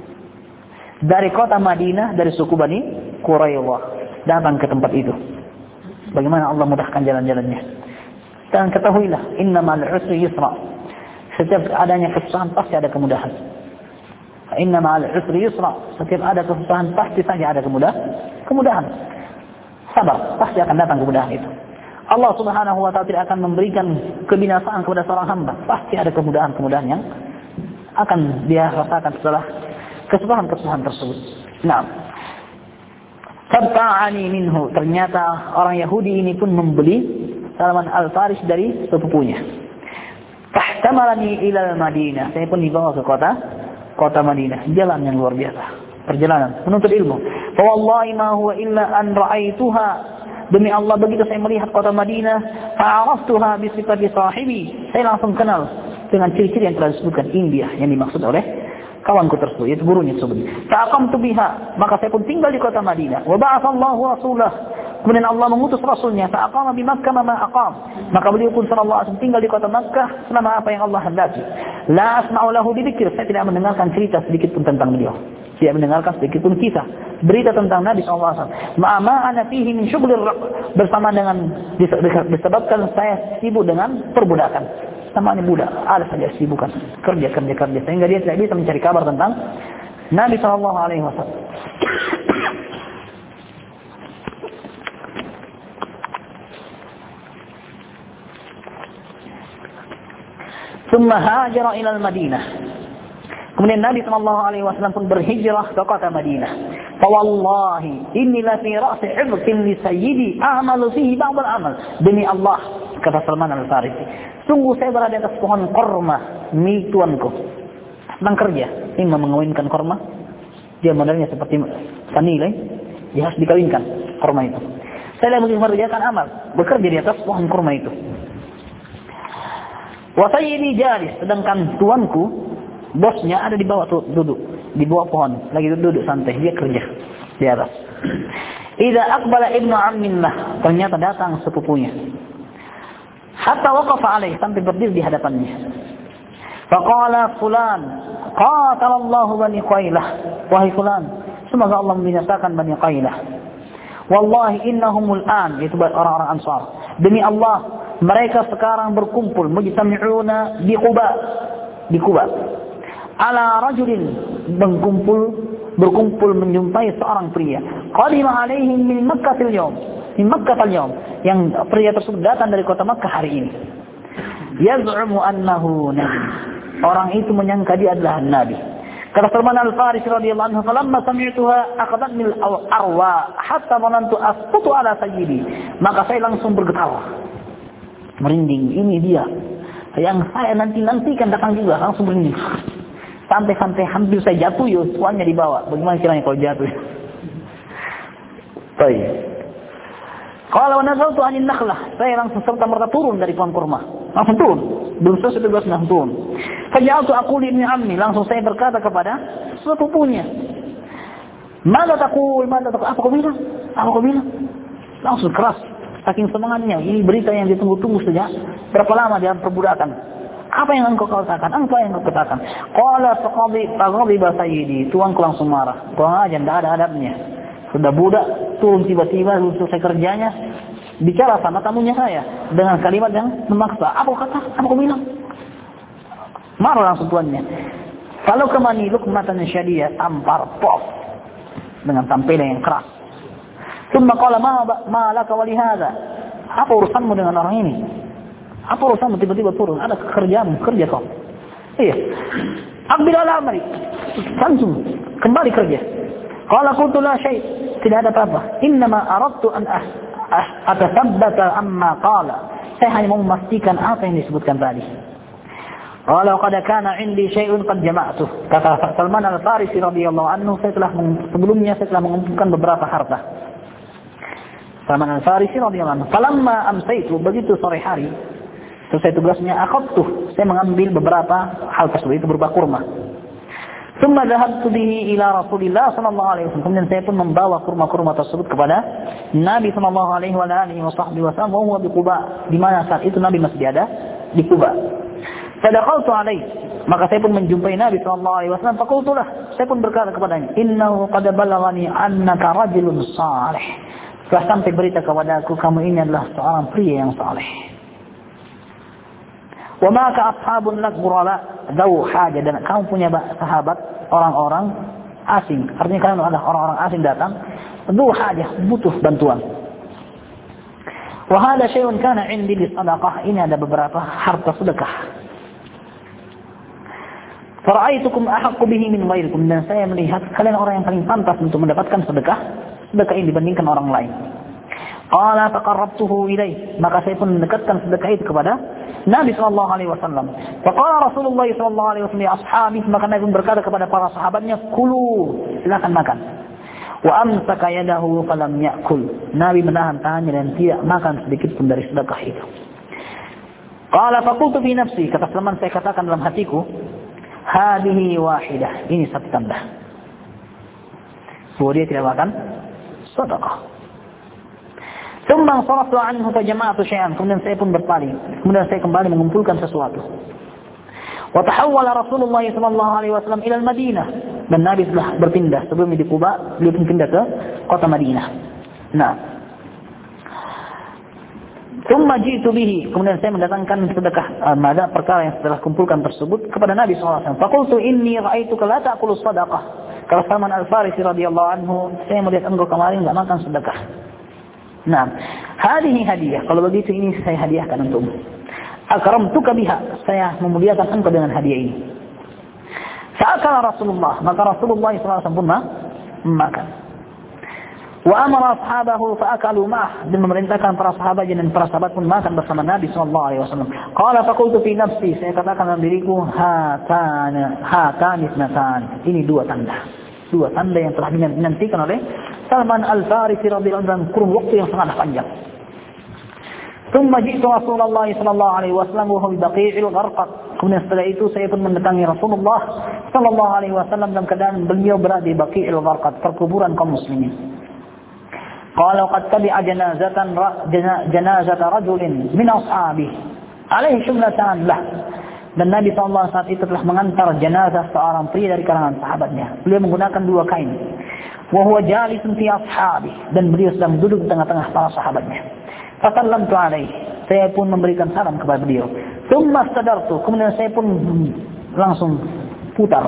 dari kota Madinah, dari suku Bani Quraidah, datang ke tempat itu. Bagaimana Allah mudahkan jalan-jalannya. Dan ketahuilah, innamal usri yusra, setiap adanya kesusahan pasti ada kemudahan. Innamal usri yusra, setiap ada kesusahan pasti saja ada kemudahan. Kemudahan. Sabar, pasti akan datang kemudahan itu. Allah Subhanahu wa ta'ala tidak akan memberikan kebinasaan kepada seorang hamba. Pasti ada kemudahan-kemudahan yang akan dia rasakan setelah kesusahan-kesusahan tersebut. Nah, Fabta'ani minhu, ternyata orang Yahudi ini pun membeli Salman Al-Faris dari sepupunya. Fahtamalani ilal Madinah, saya pun dibawa ke kota kota Madinah. Jalan yang luar biasa, perjalanan menuntut ilmu. Fa wallahi ma huwa illa an ra'aituha, demi Allah begitu saya melihat kota Madinah, fa'araftuha bi sifati sahibi, saya langsung kenal dengan ciri-ciri yang telah disebutkan. India yang dimaksud oleh kawanku tersebut, yaitu gurunya tersebut. Fa'aqamtu biha, maka saya pun tinggal di kota Madinah. Wa ba'atsallahu rasulah, kemudian Allah mengutus rasulnya. Fa'aqama bi Makkah ma aqam, maka beliau pun sallallahu alaihi wasallam tinggal di kota Makkah selama apa yang Allah hendaki. La asma'u lahu bidzikr, saya tidak mendengarkan cerita sedikit pun tentang beliau, tidak mendengarkan sedikit pun kisah berita tentang Nabi sallallahu alaihi wasallam. Ma'ama ana fihi min syughlir, bersama dengan disebabkan saya sibuk dengan perbudakan. Namanya budak, ada saja sibukan kerja kerja kerja sehingga dia tidak bisa mencari kabar tentang Nabi sallallahu alaihi wasallam. Thumma hajara ila al-Madinah, Kemudian Nabi Shallallahu Alaihi Wasallam pun berhijrah ke kota Madinah. Fawallahi inni la fi ra'si ibtin li sayyidi a'malu fihi ba'd al-amal. Demi Allah, kata Salman Al-Farisi, sungguh saya berada di atas pohon korma milik tuanku. Sedang kerja, ini mengawinkan korma. Dia modelnya seperti vanilai, dia harus dikawinkan korma itu. Saya lagi mengerjakan amal, bekerja di atas pohon korma itu. Wa sayyidi jalis, sedangkan tuanku, bosnya ada di bawah tuh, duduk di bawah pohon, lagi duduk santai, dia kerja di atas. Idza aqbala ibnu ammillah, ternyata datang sepupunya. Hatta waqafa alaihi, sampai berdiri di hadapannya. Faqala fulan, qatalallahu bani Qailah. Wahai fulan, semoga Allah membinasakan Bani Qailah. Wallahi innahumul an, itu orang-orang Ansar. Demi Allah, mereka sekarang berkumpul mujtami'una di Quba, di Quba. Ala rajulin, berkumpul berkumpul menjumpai seorang pria. Qadima alaihim min Makkah al-yawm, min Makkah al-yawm, yang pria tersebut datang dari kota Makkah hari ini. Yaz'umu annahu nabi. Orang itu menyangka dia adalah nabi. Kata Salman Al-Farisi radhiyallahu anhu, "Falamma sami'tuha aqadatni al-arwa hatta dhanantu asqutu ala sayyidi." Maka saya langsung bergetar. Merinding, ini dia yang saya nanti-nantikan datang juga, langsung merinding. Sampai-sampai hampir saya jatuh, ya tuannya dibawa. Bagaimana kiranya kalau jatuh? Baik. Kalau nazaltu anin nakhlah, saya langsung serta merta turun dari pohon kurma. Langsung turun. Belum selesai tugas langsung turun. Faja'altu aqulu li ammi, langsung saya berkata kepada sepupunya. Mada taqul, mada taqul? Apa kau bilang? Apa kau bilang? Langsung keras. Saking semangatnya, ini berita yang ditunggu-tunggu sejak berapa lama dia perbudakan. Apa yang engkau katakan? Apa yang engkau katakan? Qala faqadi faqadi sayyidi, tuanku langsung marah. Kurang aja, tidak ada adabnya. Sudah budak, turun tiba-tiba selesai kerjanya, bicara sama tamunya saya dengan kalimat yang memaksa. Apa kata? Apa kau bilang? Marah langsung tuannya. Kalau kemani lukmatan syadiyah, tampar pop dengan tampilan yang keras. Tsumma qala ma ma laka wa li hadha? Apa urusanmu dengan orang ini? Apa urusanmu tiba-tiba turun? Ada kerjaan, kerja kau. Iya. Ambil al-amri. Langsung kembali kerja. Qala qultu la syai', tidak ada apa-apa. Innama aradtu an atathabbata amma qala. Saya hanya mau memastikan apa yang disebutkan tadi. Qala qad kana 'indi syai'un qad jama'tuh. Kata Salman Al-Farisi radhiyallahu anhu, saya telah sebelumnya saya telah mengumpulkan beberapa harta. Salman Al-Farisi radhiyallahu anhu, falamma amsaytu, begitu sore hari selesai tugasnya, akhadtu, saya mengambil beberapa hal tersebut, itu berupa kurma. Tsumma dhahabtu bihi ila Rasulillah sallallahu alaihi wasallam. Kemudian saya pun membawa kurma-kurma tersebut kepada Nabi sallallahu alaihi wa alihi wasallam, wa huwa bi Quba, di mana saat itu Nabi masih ada di Quba. Fadakhaltu alaihi, maka saya pun menjumpai Nabi sallallahu alaihi wasallam. Faqultu lah, saya pun berkata kepadanya, innahu qad balaghani annaka rajulun salih. Telah sampai berita kepadaku, kamu ini adalah seorang pria yang saleh. Wa maka ashabun lak ghurala daw haja, dan kamu punya sahabat orang-orang asing. Artinya kalian adalah orang-orang asing datang, daw haja, butuh bantuan. Wa hada syai'un kana 'indi li sadaqah, ini ada beberapa harta sedekah. Fara'aitukum ahaqqu bihi min ghairikum, dan saya melihat kalian orang yang paling pantas untuk mendapatkan sedekah, sedekah ini dibandingkan orang lain. Qala faqarrabtuhu ilaih, maka saya pun mendekatkan sedekah itu kepada Nabi sallallahu alaihi wasallam. Faqala Rasulullah sallallahu alaihi wasallam li ashabihi, maka Nabi berkata kepada para sahabatnya, kulu, silakan makan. Wa amsaka yadahu falam ya'kul, Nabi menahan tangannya dan tidak makan sedikit pun dari sedekah itu. Qala faqultu fi nafsi, kata Salman, saya katakan dalam hatiku, hadhihi wahidah, ini satu tanda bahwa dia tidak makan sedekah. Tsumma saraftu anhu fa jama'tu syai'an, kemudian saya pun berpaling, kemudian saya kembali mengumpulkan sesuatu. Wa tahawwala Rasulullah sallallahu alaihi wasallam ila al-Madinah, dan Nabi telah berpindah, sebelum di Quba beliau pindah ke kota Madinah. Nah, tsumma ji'tu bihi, kemudian saya mendatangkan sedekah mada perkara yang setelah kumpulkan tersebut kepada Nabi sallallahu alaihi wasallam. Faqultu inni ra'aituka la ta'kulu sadaqah. Kalau Salman Al-Farisi radhiyallahu anhu, saya melihat engkau kemarin enggak makan sedekah. Nah, hadhihi hadiah. Kalau begitu ini saya hadiahkan untukmu. Akramtuka biha, saya memuliakan engkau dengan hadiah ini. Fa'akala Rasulullah, maka Rasulullah sallallahu alaihi wasallam pun makan. Wa amara ashabahu fa'akalu ma'ah, dan memerintahkan para sahabat dan para sahabat pun makan bersama Nabi sallallahu alaihi wasallam. Qala faqultu fi nafsi, saya katakan dalam diriku, hatana hatani ithnatan, ini dua tanda. Dua tanda yang telah dinantikan oleh Salman Al-Farisi radhiyallahu anhu dalam kurun waktu yang sangat panjang. Thumma ji'tu Rasulullah sallallahu alaihi wasallam wa huwa bi Baqi'il Gharqad. Kemudian setelah itu saya pun mendatangi Rasulullah sallallahu alaihi wasallam dalam keadaan beliau berada di Baqi'il Gharqad, perkuburan kaum muslimin. Qala qad tabi'a janazatan janazata rajulin min ashabihi alaihi shumlatan lah. Dan Nabi sallallahu alaihi wasallam saat itu telah mengantar jenazah seorang pria dari kalangan sahabatnya. Beliau menggunakan dua kain. Wa huwa jalisun fi ashabihi, dan beliau sedang duduk di tengah-tengah para sahabatnya. Fasallamtu alaihi, saya pun memberikan salam kepada beliau. Tsumma stadartu, kemudian saya pun langsung putar.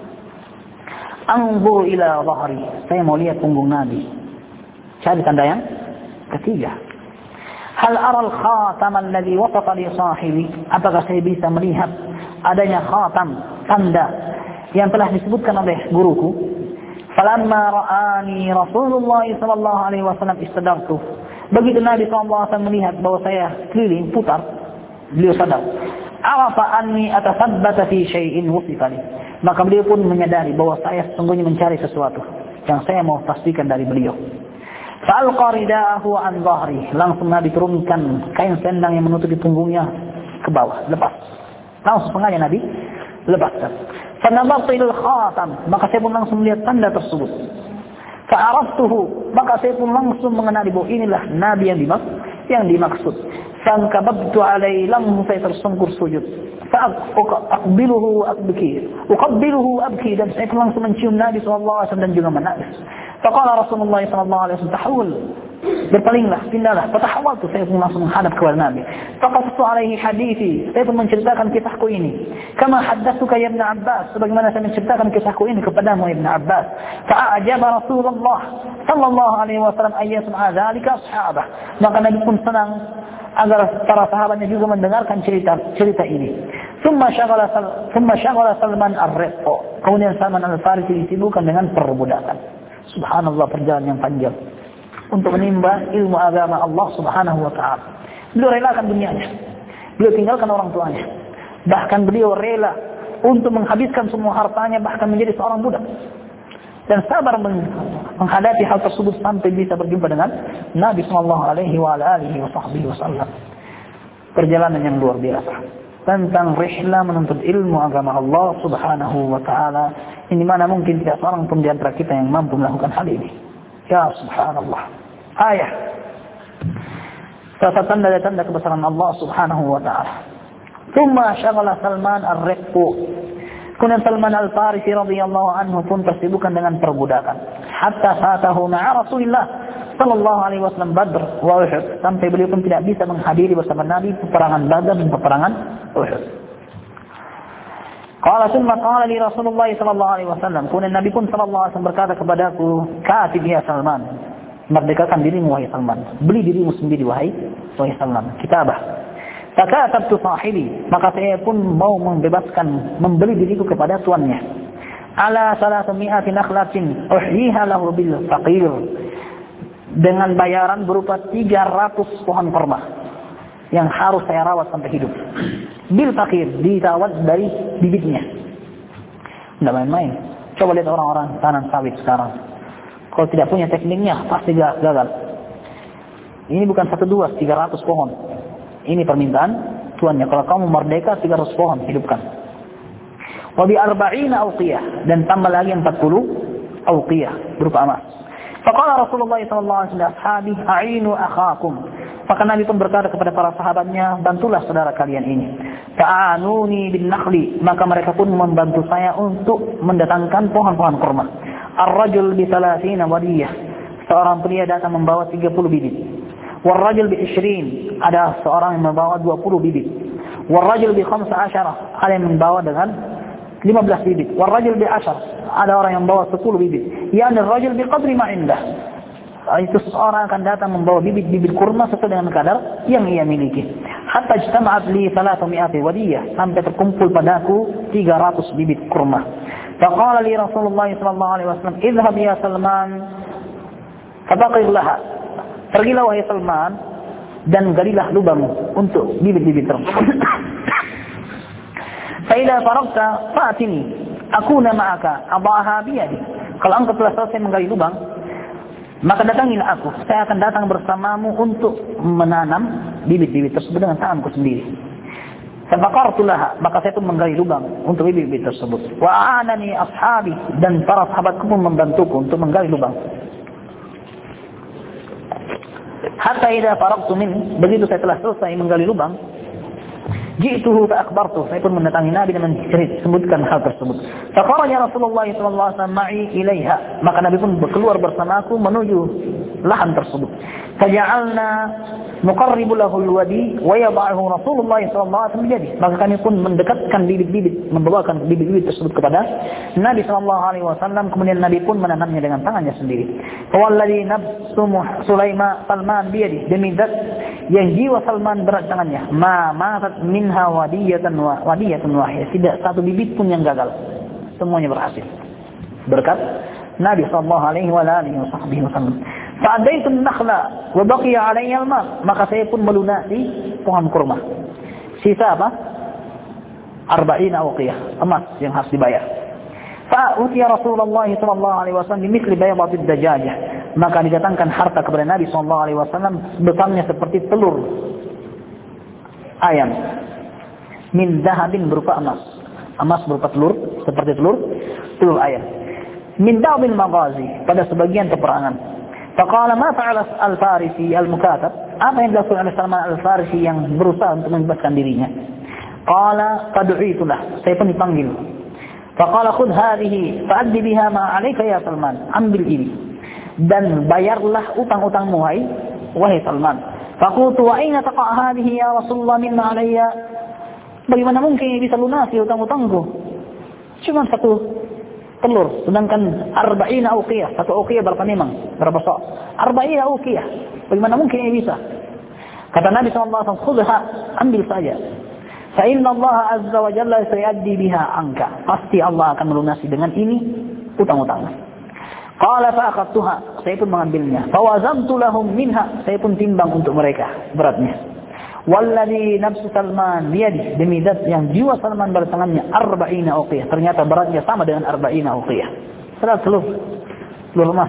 Anzur ila dhahri, saya mau lihat punggung Nabi. Cari tanda yang ketiga. Hal aral khatam alladhi wasafa li sahibi, apakah saya bisa melihat adanya khatam, tanda yang telah disebutkan oleh guruku. Falamma ra'ani Rasulullah sallallahu alaihi wasallam istadartu, begitu Nabi sallallahu alaihi wasallam melihat bahwa saya keliling putar, beliau sadar. Arafa anni atasabbata fi syai'in wusifa li, maka beliau pun menyadari bahwa saya sesungguhnya mencari sesuatu yang saya mau pastikan dari beliau. Fa'alqa rida'ahu an dhahri, langsung Nabi turunkan kain selendang yang menutupi punggungnya ke bawah, lepas. Langsung sengaja Nabi lepaskan. Fanadhartu ilal khatam, maka saya pun langsung melihat tanda tersebut. Fa'araftuhu, maka saya pun langsung mengenali bahwa inilah Nabi yang dimaksud. Yang dimaksud. Fankababtu alaihi, langsung saya tersungkur sujud. Fa'aqbiluhu abki, uqabbiluhu abki, dan saya pun langsung mencium Nabi sallallahu alaihi wasallam dan juga menangis. Faqala Rasulullah sallallahu alaihi wasallam, tahawul, berpalinglah, pindahlah. Fatahawaltu, saya pun langsung menghadap kepada Nabi. Faqastu alaihi hadithi, saya pun menceritakan kisahku ini. Kama haddatsuka ya Ibn Abbas, sebagaimana saya menceritakan kisahku ini kepadamu Ibn Abbas. Fa'ajaba Rasulullah sallallahu alaihi wasallam ayyasma'a dzalika ashabah, maka Nabi pun senang agar para sahabatnya juga mendengarkan cerita cerita ini. Thumma syaghala thumma syaghala Salman ar-Riqq, kemudian Salman Al-Farisi disibukkan dengan perbudakan. Subhanallah, perjalanan yang panjang untuk menimba ilmu agama Allah Subhanahu wa ta'ala. Beliau relakan dunianya, beliau tinggalkan orang tuanya, bahkan beliau rela untuk menghabiskan semua hartanya, bahkan menjadi seorang budak, dan sabar menghadapi hal tersebut sampai bisa berjumpa dengan Nabi sallallahu alaihi wa alihi wasallam. Perjalanan yang luar biasa tentang rihlah menuntut ilmu agama Allah Subhanahu wa ta'ala, ini mana mungkin tidak seorang pun di antara kita yang mampu melakukan hal ini. Ya subhanallah. Ayah, salah tanda-tanda kebesaran Allah Subhanahu wa ta'ala. Thumma syaghala Salman ar-Riqq, kemudian Salman Al-Farisi radhiyallahu anhu pun tersibukkan dengan perbudakan. Hatta saatahu ma'a Rasulillah sallallahu alaihi wasallam Badr wa Uhud, sampai beliau pun tidak bisa menghadiri bersama Nabi peperangan Badr dan peperangan Uhud. Qala thumma qala li Rasulullah sallallahu alaihi wasallam, kemudian Nabi pun sallallahu alaihi wasallam berkata kepadaku, katib ya Salman, merdekakan dirimu wahai Salman, beli dirimu sendiri wahai wahai Salman, kitabah. Fakatabtu sahibi, maka saya pun mau membebaskan, membeli diriku kepada tuannya. Ala salasami'ati nakhlatin uhyiha lahu bil faqir, dengan bayaran berupa tiga ratus pohon kurma yang harus saya rawat sampai hidup. Bil faqir, dirawat dari bibitnya. Tidak main-main. Coba lihat orang-orang tanam sawit sekarang. Kalau tidak punya tekniknya pasti gagal. Ini bukan satu dua, tiga ratus pohon. Ini permintaan tuannya. Kalau kamu merdeka, tiga ratus pohon hidupkan. Wa bi arba'ina awqiyah, dan tambah lagi empat puluh awqiyah berupa emas. Faqala Rasulullah sallallahu alaihi wasallam ashabi a'inu akhakum, maka Nabi pun berkata kepada para sahabatnya, bantulah saudara kalian ini. Ta'anuni bin nakhli, maka mereka pun membantu saya untuk mendatangkan pohon-pohon kurma. Ar-rajul bi thalathina wadiyah, seorang pria datang membawa tiga puluh bibit. War-rajul bi ishrin, ada seorang yang membawa dua puluh bibit. War-rajul bi khamsa asyara, ada yang membawa dengan lima belas bibit. War-rajul bi ashar, ada orang yang membawa sepuluh bibit. Yani ar-rajul bi qadri ma indah, itu seseorang akan datang membawa bibit-bibit kurma sesuai dengan kadar yang ia miliki. Hatta ijtama'at li thalathami'ati wadiyah, sampai terkumpul padaku tiga ratus bibit kurma. Faqala li Rasulullah sallallahu alaihi wasallam, "Idhhab ya Salman, fataqir laha." Pergilah wahai Salman dan galilah lubang untuk bibit-bibit tersebut. Fa idza faragta fa'tini, akuna ma'aka, adhaha bi yadi. Kalau engkau telah selesai menggali lubang, maka datangilah aku. Saya akan datang bersamamu untuk menanam bibit-bibit tersebut dengan tanganku sendiri. Faqartu laha, maka saya pun menggali lubang untuk bibit-bibit tersebut. Wa aanani ashabi, dan para sahabatku pun membantuku untuk menggali lubang. Hatta idza faragtu min, begitu saya telah selesai menggali lubang, ji'tuhu fa akhbartu, saya pun mendatangi Nabi dan menceritakan sebutkan hal tersebut. Faqala Rasulullah sallallahu alaihi wasallam ma'i ilaiha, maka Nabi pun keluar bersamaku menuju lahan tersebut. Faja'alna nuqarribu lahu alwadi wa yad'ahu Rasulullah sallallahu alaihi wasallam biyadihi, maka kami pun mendekatkan bibit-bibit, membawakan bibit-bibit tersebut kepada Nabi sallallahu alaihi wasallam, kemudian Nabi pun menanamnya dengan tangannya sendiri. Walladzi nafsu Sulaiman Salman biyadihi, demi zat yang jiwa Salman berat tangannya, ma matat minha wadiyatan wa wadiyatan wahidah, tidak satu bibit pun yang gagal, semuanya berhasil berkat Nabi sallallahu alaihi wasallam. Fa'adaitu an-nakhla wa baqiya 'alayya al-ma', maka saya pun melunasi pohon kurma. Sisa apa? arba'ina uqiyah, emas yang harus dibayar. Fa'utiya Rasulullah sallallahu alaihi wasallam bimithli baydatid dajajah, maka didatangkan harta kepada Nabi sallallahu alaihi wasallam besarnya seperti telur ayam, min dhahabin berupa emas, emas berupa telur seperti telur telur ayam, min da'bil maghazi, pada sebagian peperangan. Faqala ma fa'ala al-Farisi al-mukatab, apa yang dilakukan oleh Salman al-Farisi yang berusaha untuk membebaskan dirinya? Qala fad'uitu lah, saya pun dipanggil. Faqala khudh hadhihi fa'addi biha ma 'alayka ya Salman, ambil ini dan bayarlah utang-utangmu wahai wahai Salman. Faqultu wa aina taqa hadhihi ya Rasulullah mimma 'alayya, bagaimana mungkin bisa lunasi utang-utangku? Cuma satu telur, sedangkan arba'ina uqiyah, satu uqiyah berapa memang? Berapa sok? arba'ina uqiyah. Bagaimana mungkin ini bisa? Kata Nabi sallallahu alaihi wasallam, khudha, ambil saja. Fa inna Allah azza wa jalla sayaddi biha anka. Pasti Allah akan melunasi dengan ini utang-utang. Qala fa akhadtuha, saya pun mengambilnya. Fa wazamtu lahum minha, saya pun timbang untuk mereka beratnya. Walladzi nafsu Salman biyadi, demi zat yang jiwa Salman pada tangannya, arba'ina uqiyah, ternyata beratnya sama dengan arba'ina uqiyah. Salah telur telur emas.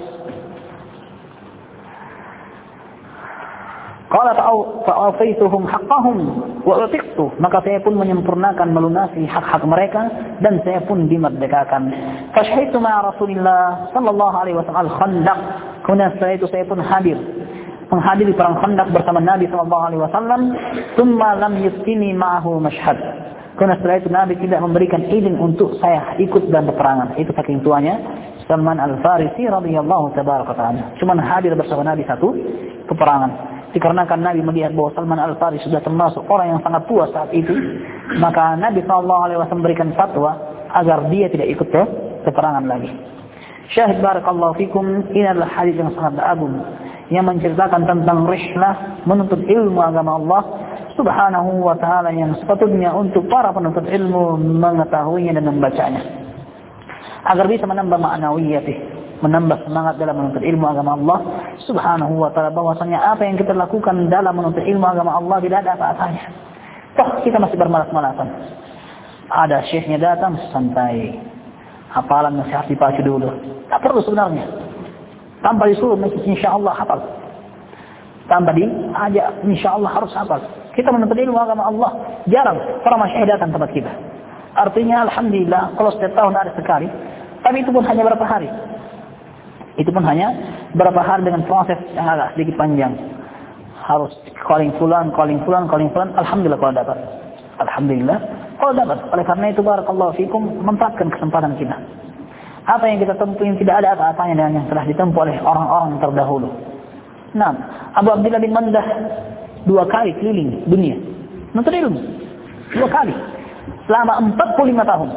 Qala fa'afaituhum haqqahum wa utiqtu, maka saya pun menyempurnakan melunasi hak-hak mereka dan saya pun dimerdekakan. Fashhidtu ma'a Rasulillah sallallahu alaihi wasallam al-Khandaq, kemudian setelah itu saya pun hadir menghadiri perang Khandaq bersama Nabi sallallahu alaihi wasallam. Tsumma lam yuftini ma'ahu mashhad, karena setelah itu Nabi tidak memberikan izin untuk saya ikut dalam peperangan. Itu saking tuanya Salman al-Farisi radhiyallahu tabaraka ta'ala, cuma hadir bersama Nabi satu peperangan. Dikarenakan Nabi melihat bahwa Salman al-Farisi sudah termasuk orang yang sangat tua saat itu, maka Nabi sallallahu alaihi wasallam memberikan fatwa agar dia tidak ikut ke peperangan lagi. Syahid barakallahu fikum, ini adalah hadis yang sangat agung yang menceritakan tentang rihlah menuntut ilmu agama Allah subhanahu wa ta'ala, yang sepatutnya untuk para penuntut ilmu mengetahuinya dan membacanya agar bisa menambah ma'nawiyatih, menambah semangat dalam menuntut ilmu agama Allah subhanahu wa ta'ala, bahwasanya apa yang kita lakukan dalam menuntut ilmu agama Allah tidak ada apa-apanya. Toh kita masih bermalas-malasan, ada syekhnya datang, santai, hafalan masih harus dipacu dulu, tak perlu sebenarnya. Tanpa disuruh, insyaAllah hafal. Tanpa diajak, insyaAllah harus hafal. Kita menuntut ilmu agama Allah, jarang para masyayikh datang tempat kita. Artinya alhamdulillah, kalau setiap tahun ada sekali, tapi itu pun hanya berapa hari. Itu pun hanya berapa hari dengan proses yang agak sedikit panjang. Harus calling fulan, calling fulan, calling fulan. Alhamdulillah kalau dapat. Alhamdulillah kalau dapat. Oleh karena itu barakallahu fikum, manfaatkan kesempatan kita. Apa yang kita tempuh yang tidak ada apa-apanya dengan yang telah ditempuh oleh orang-orang terdahulu. Nah, Abu Abdullah bin Mandah dua kali keliling dunia menuntut ilmu, dua kali selama empat puluh lima tahun.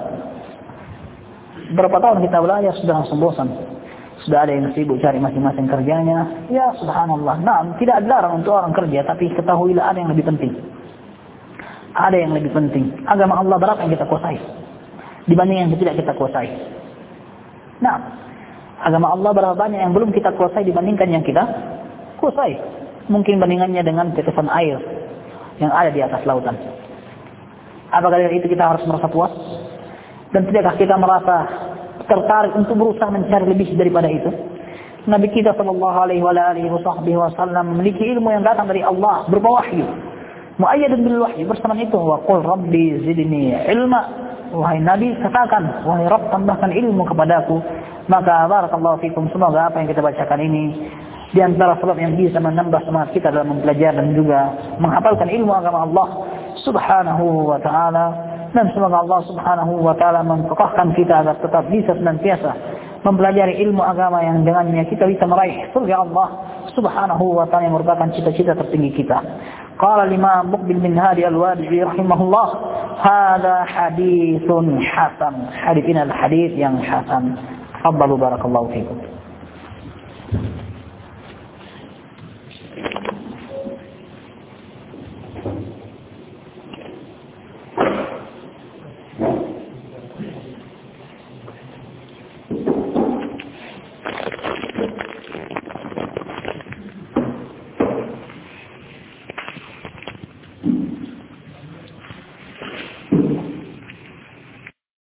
Berapa tahun kita belajar sudah langsung bosan, sudah ada yang sibuk cari masing-masing kerjanya. Ya subhanallah. Nah, tidak dilarang untuk orang kerja, tapi ketahuilah ada yang lebih penting. Ada yang lebih penting. Agama Allah berapa yang kita kuasai? dibanding yang tidak kita kuasai. Nah, agama Allah berapa banyak yang belum kita kuasai dibandingkan yang kita kuasai. Mungkin bandingannya dengan tetesan air yang ada di atas lautan. Apakah dari itu kita harus merasa puas? Dan tidakkah kita merasa tertarik untuk berusaha mencari lebih daripada itu? Nabi kita sallallahu alaihi wasallam memiliki ilmu yang datang dari Allah berupa wahyu. Muayyadun bil wahyu, bersama itu wa qul rabbi zidni ilma. Wahai Nabi, katakan, wahai Rabb, tambahkan ilmu kepadaku. Maka barakallahu fikum, semoga apa yang kita bacakan ini di antara sebab yang bisa menambah semangat kita dalam mempelajari dan juga menghafalkan ilmu agama Allah Subhanahu wa taala, dan semoga Allah Subhanahu wa taala menkokohkan kita agar tetap bisa senantiasa mempelajari ilmu agama yang dengannya kita bisa meraih surga Allah Subhanahu wa taala yang merupakan cita-cita tertinggi kita. Qala Imam Muqbil bin Hadi Al-Wadi'i rahimahullah, hadza haditsun hasan. Hadits ini adalah hadits yang hasan. Tafadhalu barakallahu fikum.